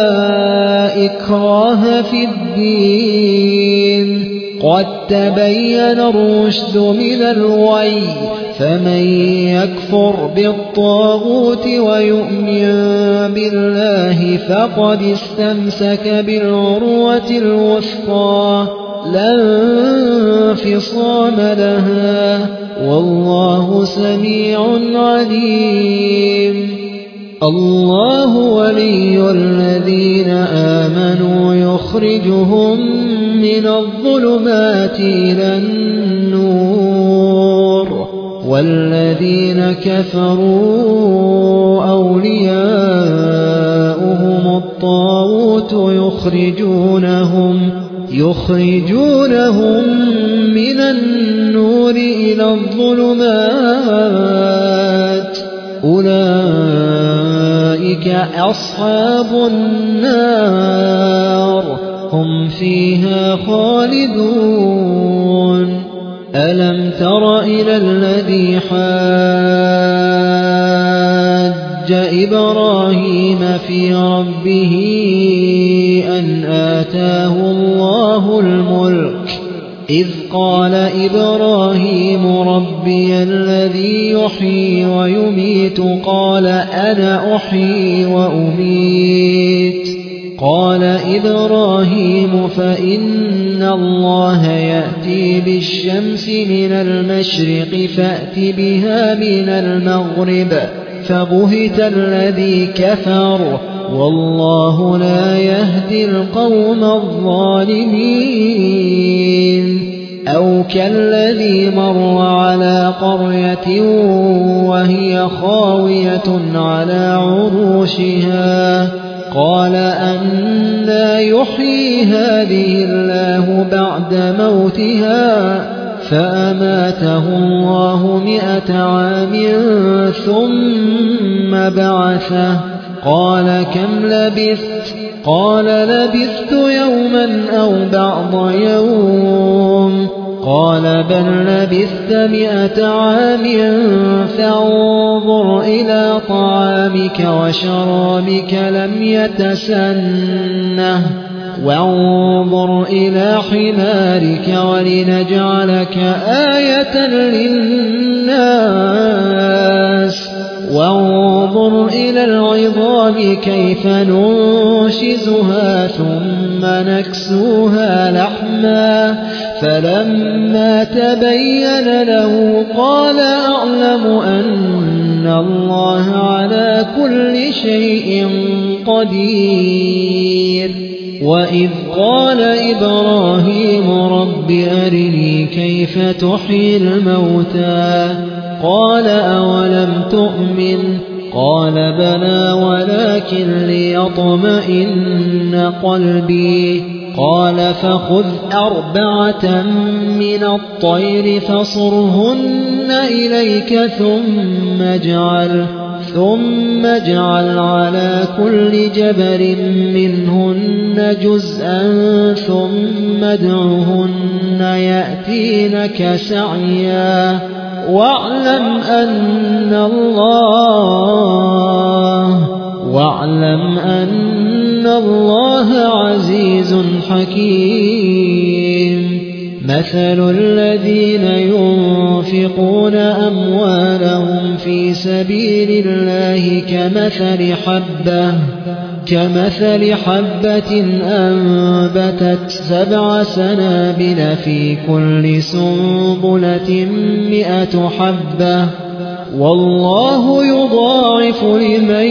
Speaker 2: إكراه في الدين قد تبين الرشد من الغي فمن يكفر بالطاغوت ويؤمن بالله فقد استمسك بالعروة الوثقى لا انفصام لها والله سميع عليم الله ولي الذين آمنوا يخرجهم من الظلمات إلى النور والذين كفروا أولياؤهم الطاغوت يخرجونهم من النور إلى الظلمات أولئك أصحاب النار هم فيها خالدون ألم تر إلى الذي حاج إبراهيم في ربه أن آتاه الله الملك إذ قال إبراهيم ربي الذي يحيي ويميت قال أنا أحيي وأميت قال إبراهيم فإن الله يأتي بالشمس من المشرق فأت بها من المغرب فبهت الذي كفر والله لا يهدي القوم الظالمين أو كالذي مر على قرية وهي خاوية على عروشها قال أنى يحيي هذه الله بعد موتها فأماته الله 100 عام ثم بعثه قال كم لبثت قال لبثت يوما أو بعض يوم قال بل لبثت 100 عام فانظر إلى طعامك وشرابك لم يتسنه وانظر إلى حمارك ولنجعلك آية للناس وانظر إلى العظام كيف ننشزها ثم نكسوها لحما فلما تبين له قال أعلم أن الله على كل شيء قدير وإذ قال إبراهيم رب أرني كيف تحيي الموتى قال أولم تؤمن قال بلى ولكن ليطمئن قلبي قال فخذ 4 من الطير فصرهن إليك ثم اجعل على كل جبل منهن جزءا ثم ادعهن يأتينك سعيا واعلم أن الله عزيز حكيم مثل الذين ينفقون أموالهم في سبيل الله كمثل حبة أنبتت 7 سنابل في كل سنبلة 100 حبة والله يضاعف لمن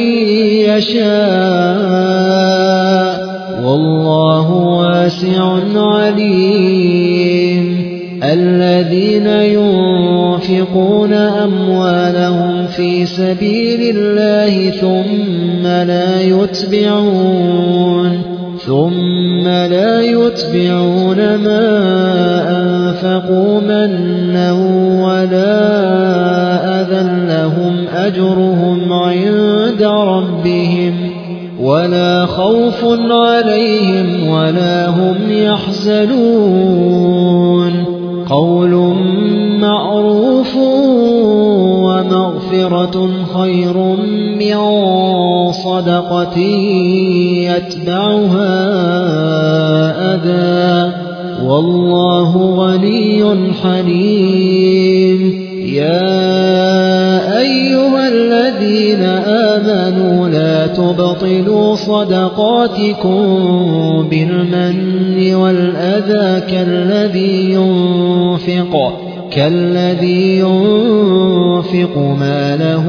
Speaker 2: يشاء والله واسع عليم الذين ينفقون أموالهم في سبيل الله ثم لا يتبعون ما أنفقوا منا ولا أذى لهم أجرهم عند ربهم ولا خوف عليهم ولا هم يحزنون قول معروف ومغفرة خير من صدقة يتبعها أذى والله غني حليم. يا أيها الذين آمنوا لا تبطلوا صدقاتكم بالمن والأذى كالذي ينفق ماله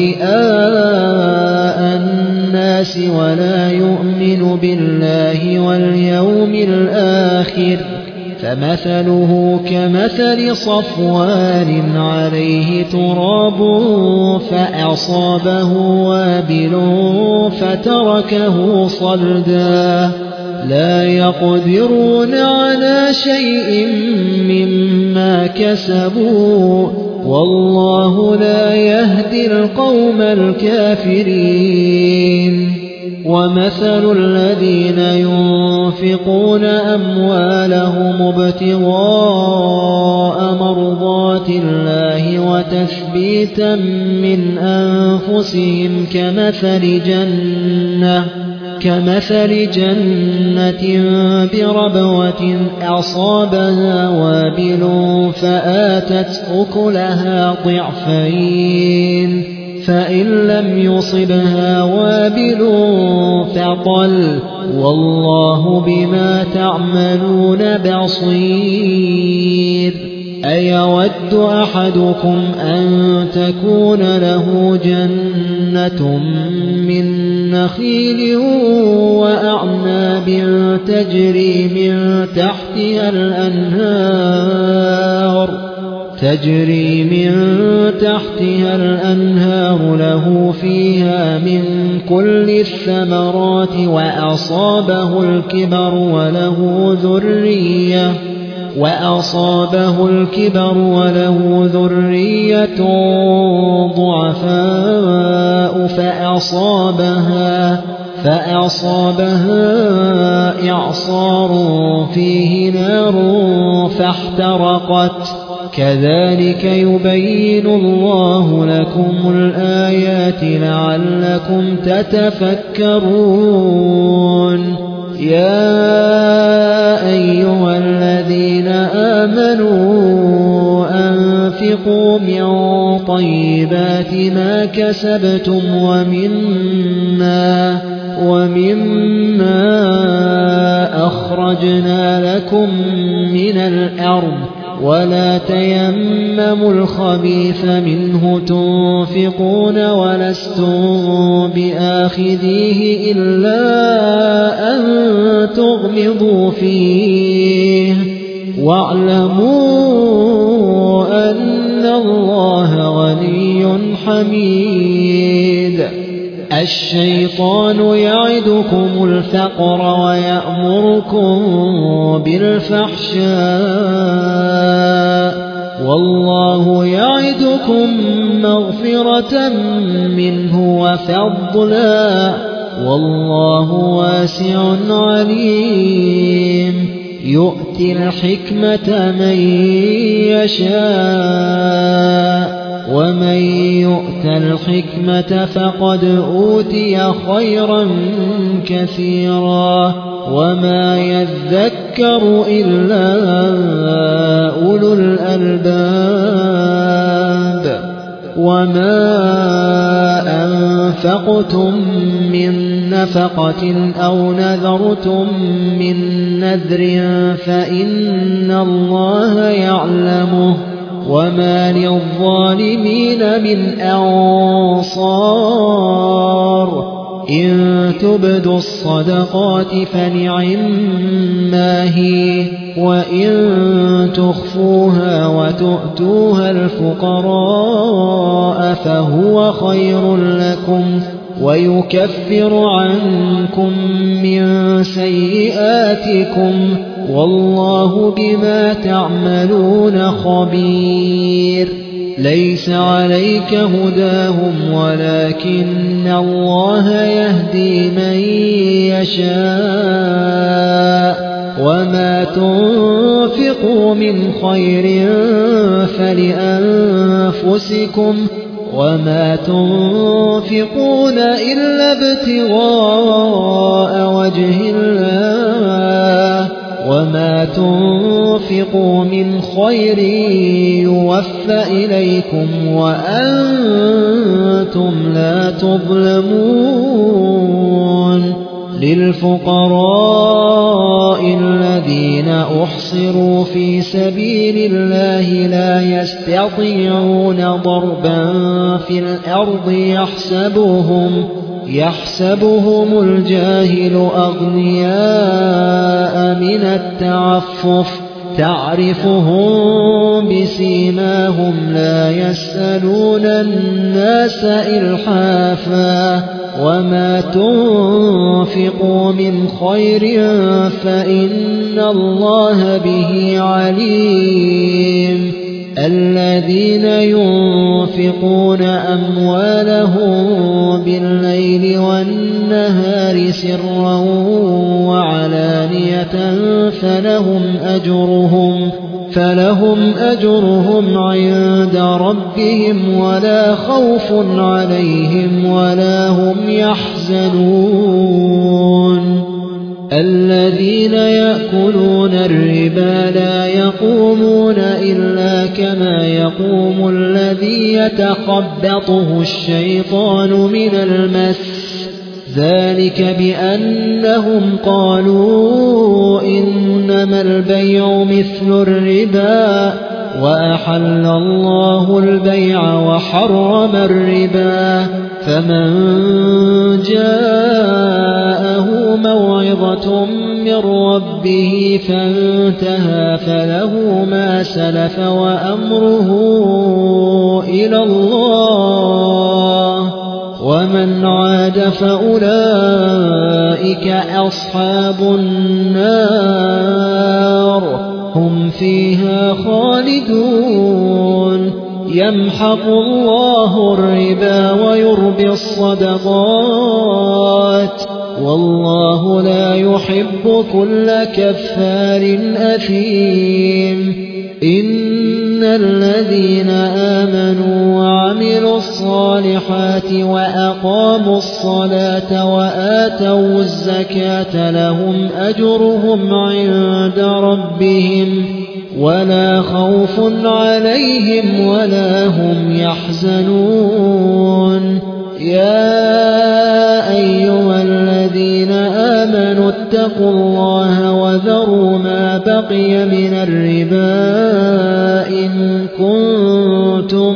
Speaker 2: رئاء الناس ولا يؤمن بالله واليوم الآخر فمثله كمثل صفوان عليه تراب فأصابه وابل فتركه صلدا لا يقدرون على شيء مما كسبوا والله لا يهدي القوم الكافرين. ومثل الذين ينفقون أموالهم ابتغاء مرضات الله وتثبيتا من أنفسهم كمثل جنة بربوة أصابها وابل فآتت أكلها ضعفين فإن لم يصبها وابل فطل والله بما تعملون بصير. أيود أحدكم أن تكون له جنة من نخيل وأعناب تجري من تحتها الأنهار له فيها من كل الثمرات وأصابه الكبر وله ذرية ضعفاء فأصابها إعصار فيه نار فاحترقت كذلك يبين الله لكم الآيات لعلكم تتفكرون. يا أيها الذين آمنوا أنفقوا من طيبات ما كسبتم ومما أخرجنا لكم من الأرض ولا تيمموا الخبيث منه تنفقون ولستم بآخذيه إلا أن تغمضوا فيه واعلموا أن الله غني حميد. الشيطان يعدكم الفقر ويأمركم بالفحشاء والله يعدكم مغفرة منه وفضلا والله واسع عليم. يؤتي الحكمة من يشاء ومن يؤت الحكمة فقد أوتي خيرا كثيرا وما يذكر إلا أولو الألباب. وما أنفقتم من نفقة أو نذرتم من نذر فإن الله يعلمه وما للظالمين من أنصار. إن تبدوا الصدقات فنعما هي وإن تخفوها وتؤتوها الفقراء فهو خير لكم ويكفر عنكم من سيئاتكم والله بما تعملون خبير ليس عليك هداهم ولكن الله يهدي من يشاء وما تنفقوا من خير فلأنفسكم وما تنفقون إلا ابتغاء وجه الله وما تنفقوا من خير يوفى إليكم وأنتم لا تظلمون للفقراء الذين أحصروا في سبيل الله لا يستطيعون ضربا في الأرض يحسبهم الجاهل أغنياء من التعفف تعرفهم بسيماهم لا يسألون الناس إلحافا وما تنفقوا من خير فإن الله به عليم الذين ينفقون أموالهم بالليل والنهار سرا وعلانية فلهم أجرهم عند ربهم ولا خوف عليهم ولا هم يحزنون الذين يأكلون الربا لا يقومون إلا كما يقوم الذي يتخبطه الشيطان من المس ذلك بأنهم قالوا إنما البيع مثل الربا وأحل الله البيع وحرم الربا فمن جاءه موعظة من ربه فانتهى فله ما سلف وأمره إلى الله ومن عاد فأولئك أصحاب النار هم فيها خالدون يمحق الله الربا ويربي الصدقات والله لا يحب كل كفار أثيم إن الذين آمنوا وعملوا الصالحات وأقاموا الصلاة وآتوا الزكاة لهم أجرهم عند ربهم ولا خوف عليهم ولا هم يحزنون يا أيها الذين آمنوا اتقوا الله وذروا ما بقي من الربا إن كنتم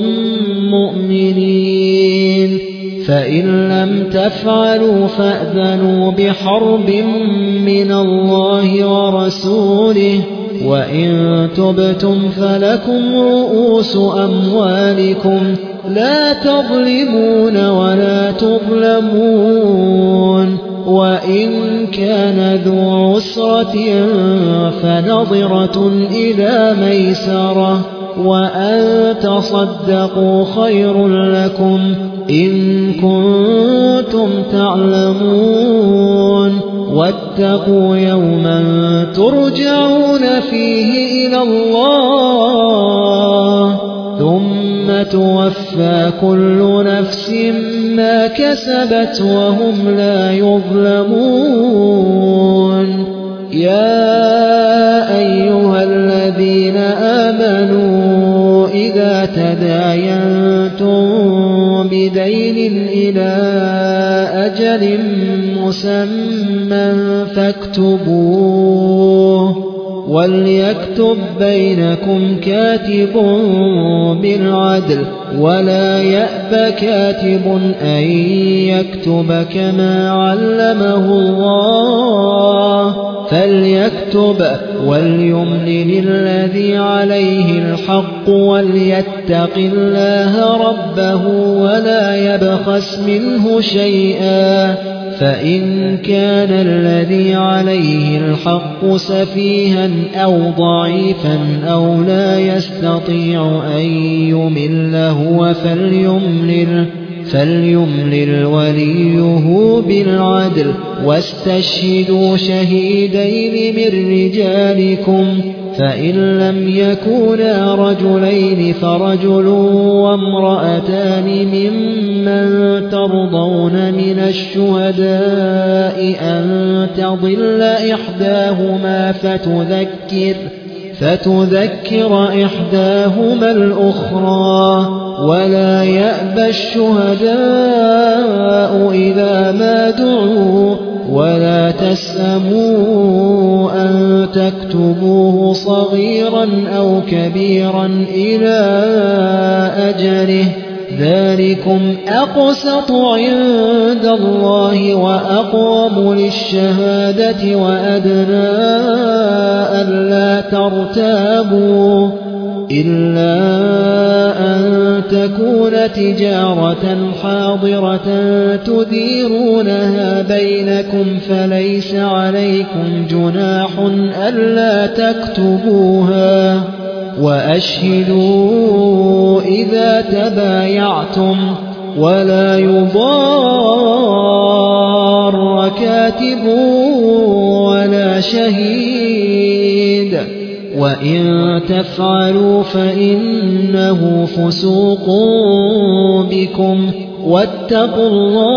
Speaker 2: مؤمنين فإن لم تفعلوا فأذنوا بحرب من الله ورسوله وإن تبتم فلكم رؤوس أموالكم لا تظلمون ولا تظلمون وإن كان ذو عسرة فنظرة إلى ميسرة وأن تصدقوا خير لكم إن كنتم تعلمون واتقوا يوما ترجعون فيه إلى الله ثم توفى كل نفس ما كسبت وهم لا يظلمون يا أيها الذين آمنوا إذا تداينتم بدين إلى أجل مسمى فاكتبوه وليكتب بينكم كاتب بالعدل ولا يأب كاتب أن يكتب كما علمه الله فليكتب وليملل الذي عليه الحق وليتق الله ربه ولا يبخس منه شيئا فإن كان الذي عليه الحق سفيها أو ضعيفا أو لا يستطيع أن يمل هو فليملل وليه بالعدل واستشهدوا شهيدين من رجالكم فإن لم يكونا رجلين فرجل وامرأتان ممن ترضون من الشهداء أن تضل إحداهما فتذكر إحداهما الأخرى ولا يأبى الشهداء إذا ما دعوا ولا تسأموا أن تكتبوه صغيرا أو كبيرا إلى أجله ذلكم أقسط عند الله وأقوم للشهادة وأدنى ألا ترتابوا إلا أن تكون تجارة حاضرة تديرونها بينكم فليس عليكم جناح ألا تكتبوها وأشهدوا إذا تبايعتم ولا يضار كاتب ولا شهيد وإن تفعلوا فإنه فسوق بكم واتقوا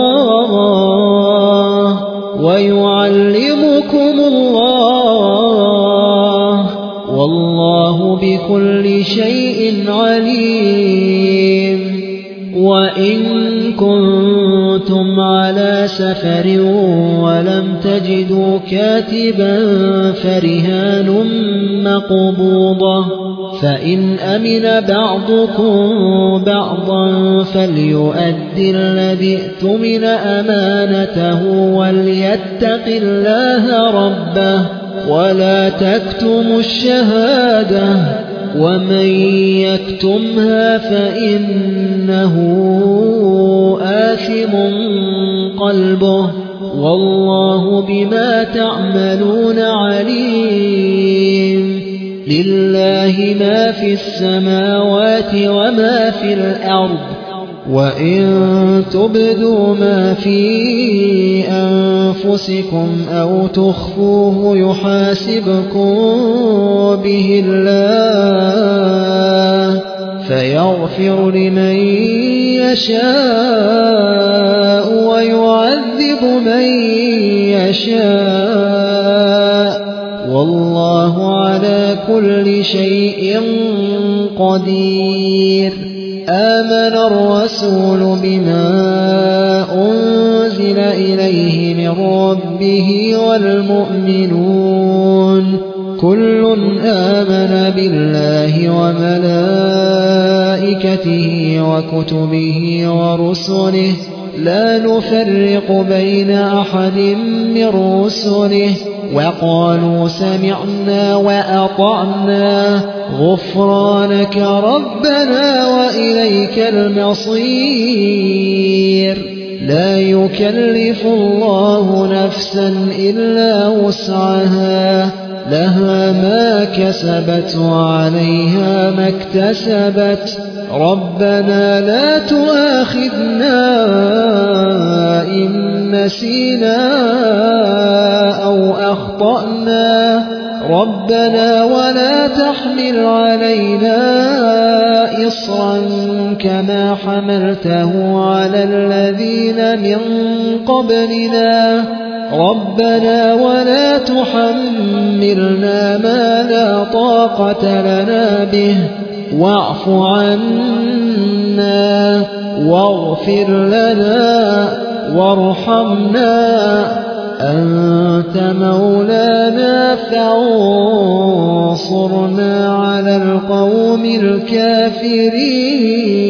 Speaker 2: الله ويعلمكم الله والله بكل شيء عليم وإن كنتم على سفر ولم تجدوا كاتبا فرهان مقبوضة فإن أمن بعضكم بعضا فليؤدي الذي اؤتمن أمانته وليتق الله ربه ولا تكتموا الشهادة ومن يكتمها فإنه آثم قلبه والله بما تعملون عليم لله ما في السماوات وما في الأرض وإن تبدوا ما في أنفسكم أو تخفوه يحاسبكم به الله فيغفر لمن يشاء ويعذب من يشاء والله على كل شيء قدير آمن الرسول بما أنزل إليه من ربه والمؤمنون كل آمن بالله وملائكته وكتبه ورسله لا نفرق بين أحد من رسله وقالوا سمعنا وأطعنا غفرانك ربنا وإليك المصير لا يكلف الله نفسا إلا وسعها لها ما كسبت وعليها ما اكتسبت ربنا لا تؤاخذنا إن نسينا أو أخطأنا ربنا ولا تحمل علينا إصرا كما حملته على الذين من قبلنا ربنا ولا تحملنا ما لا طاقة لنا به واعف عنا واغفر لنا وارحمنا أنت مولانا فانصرنا على القوم الكافرين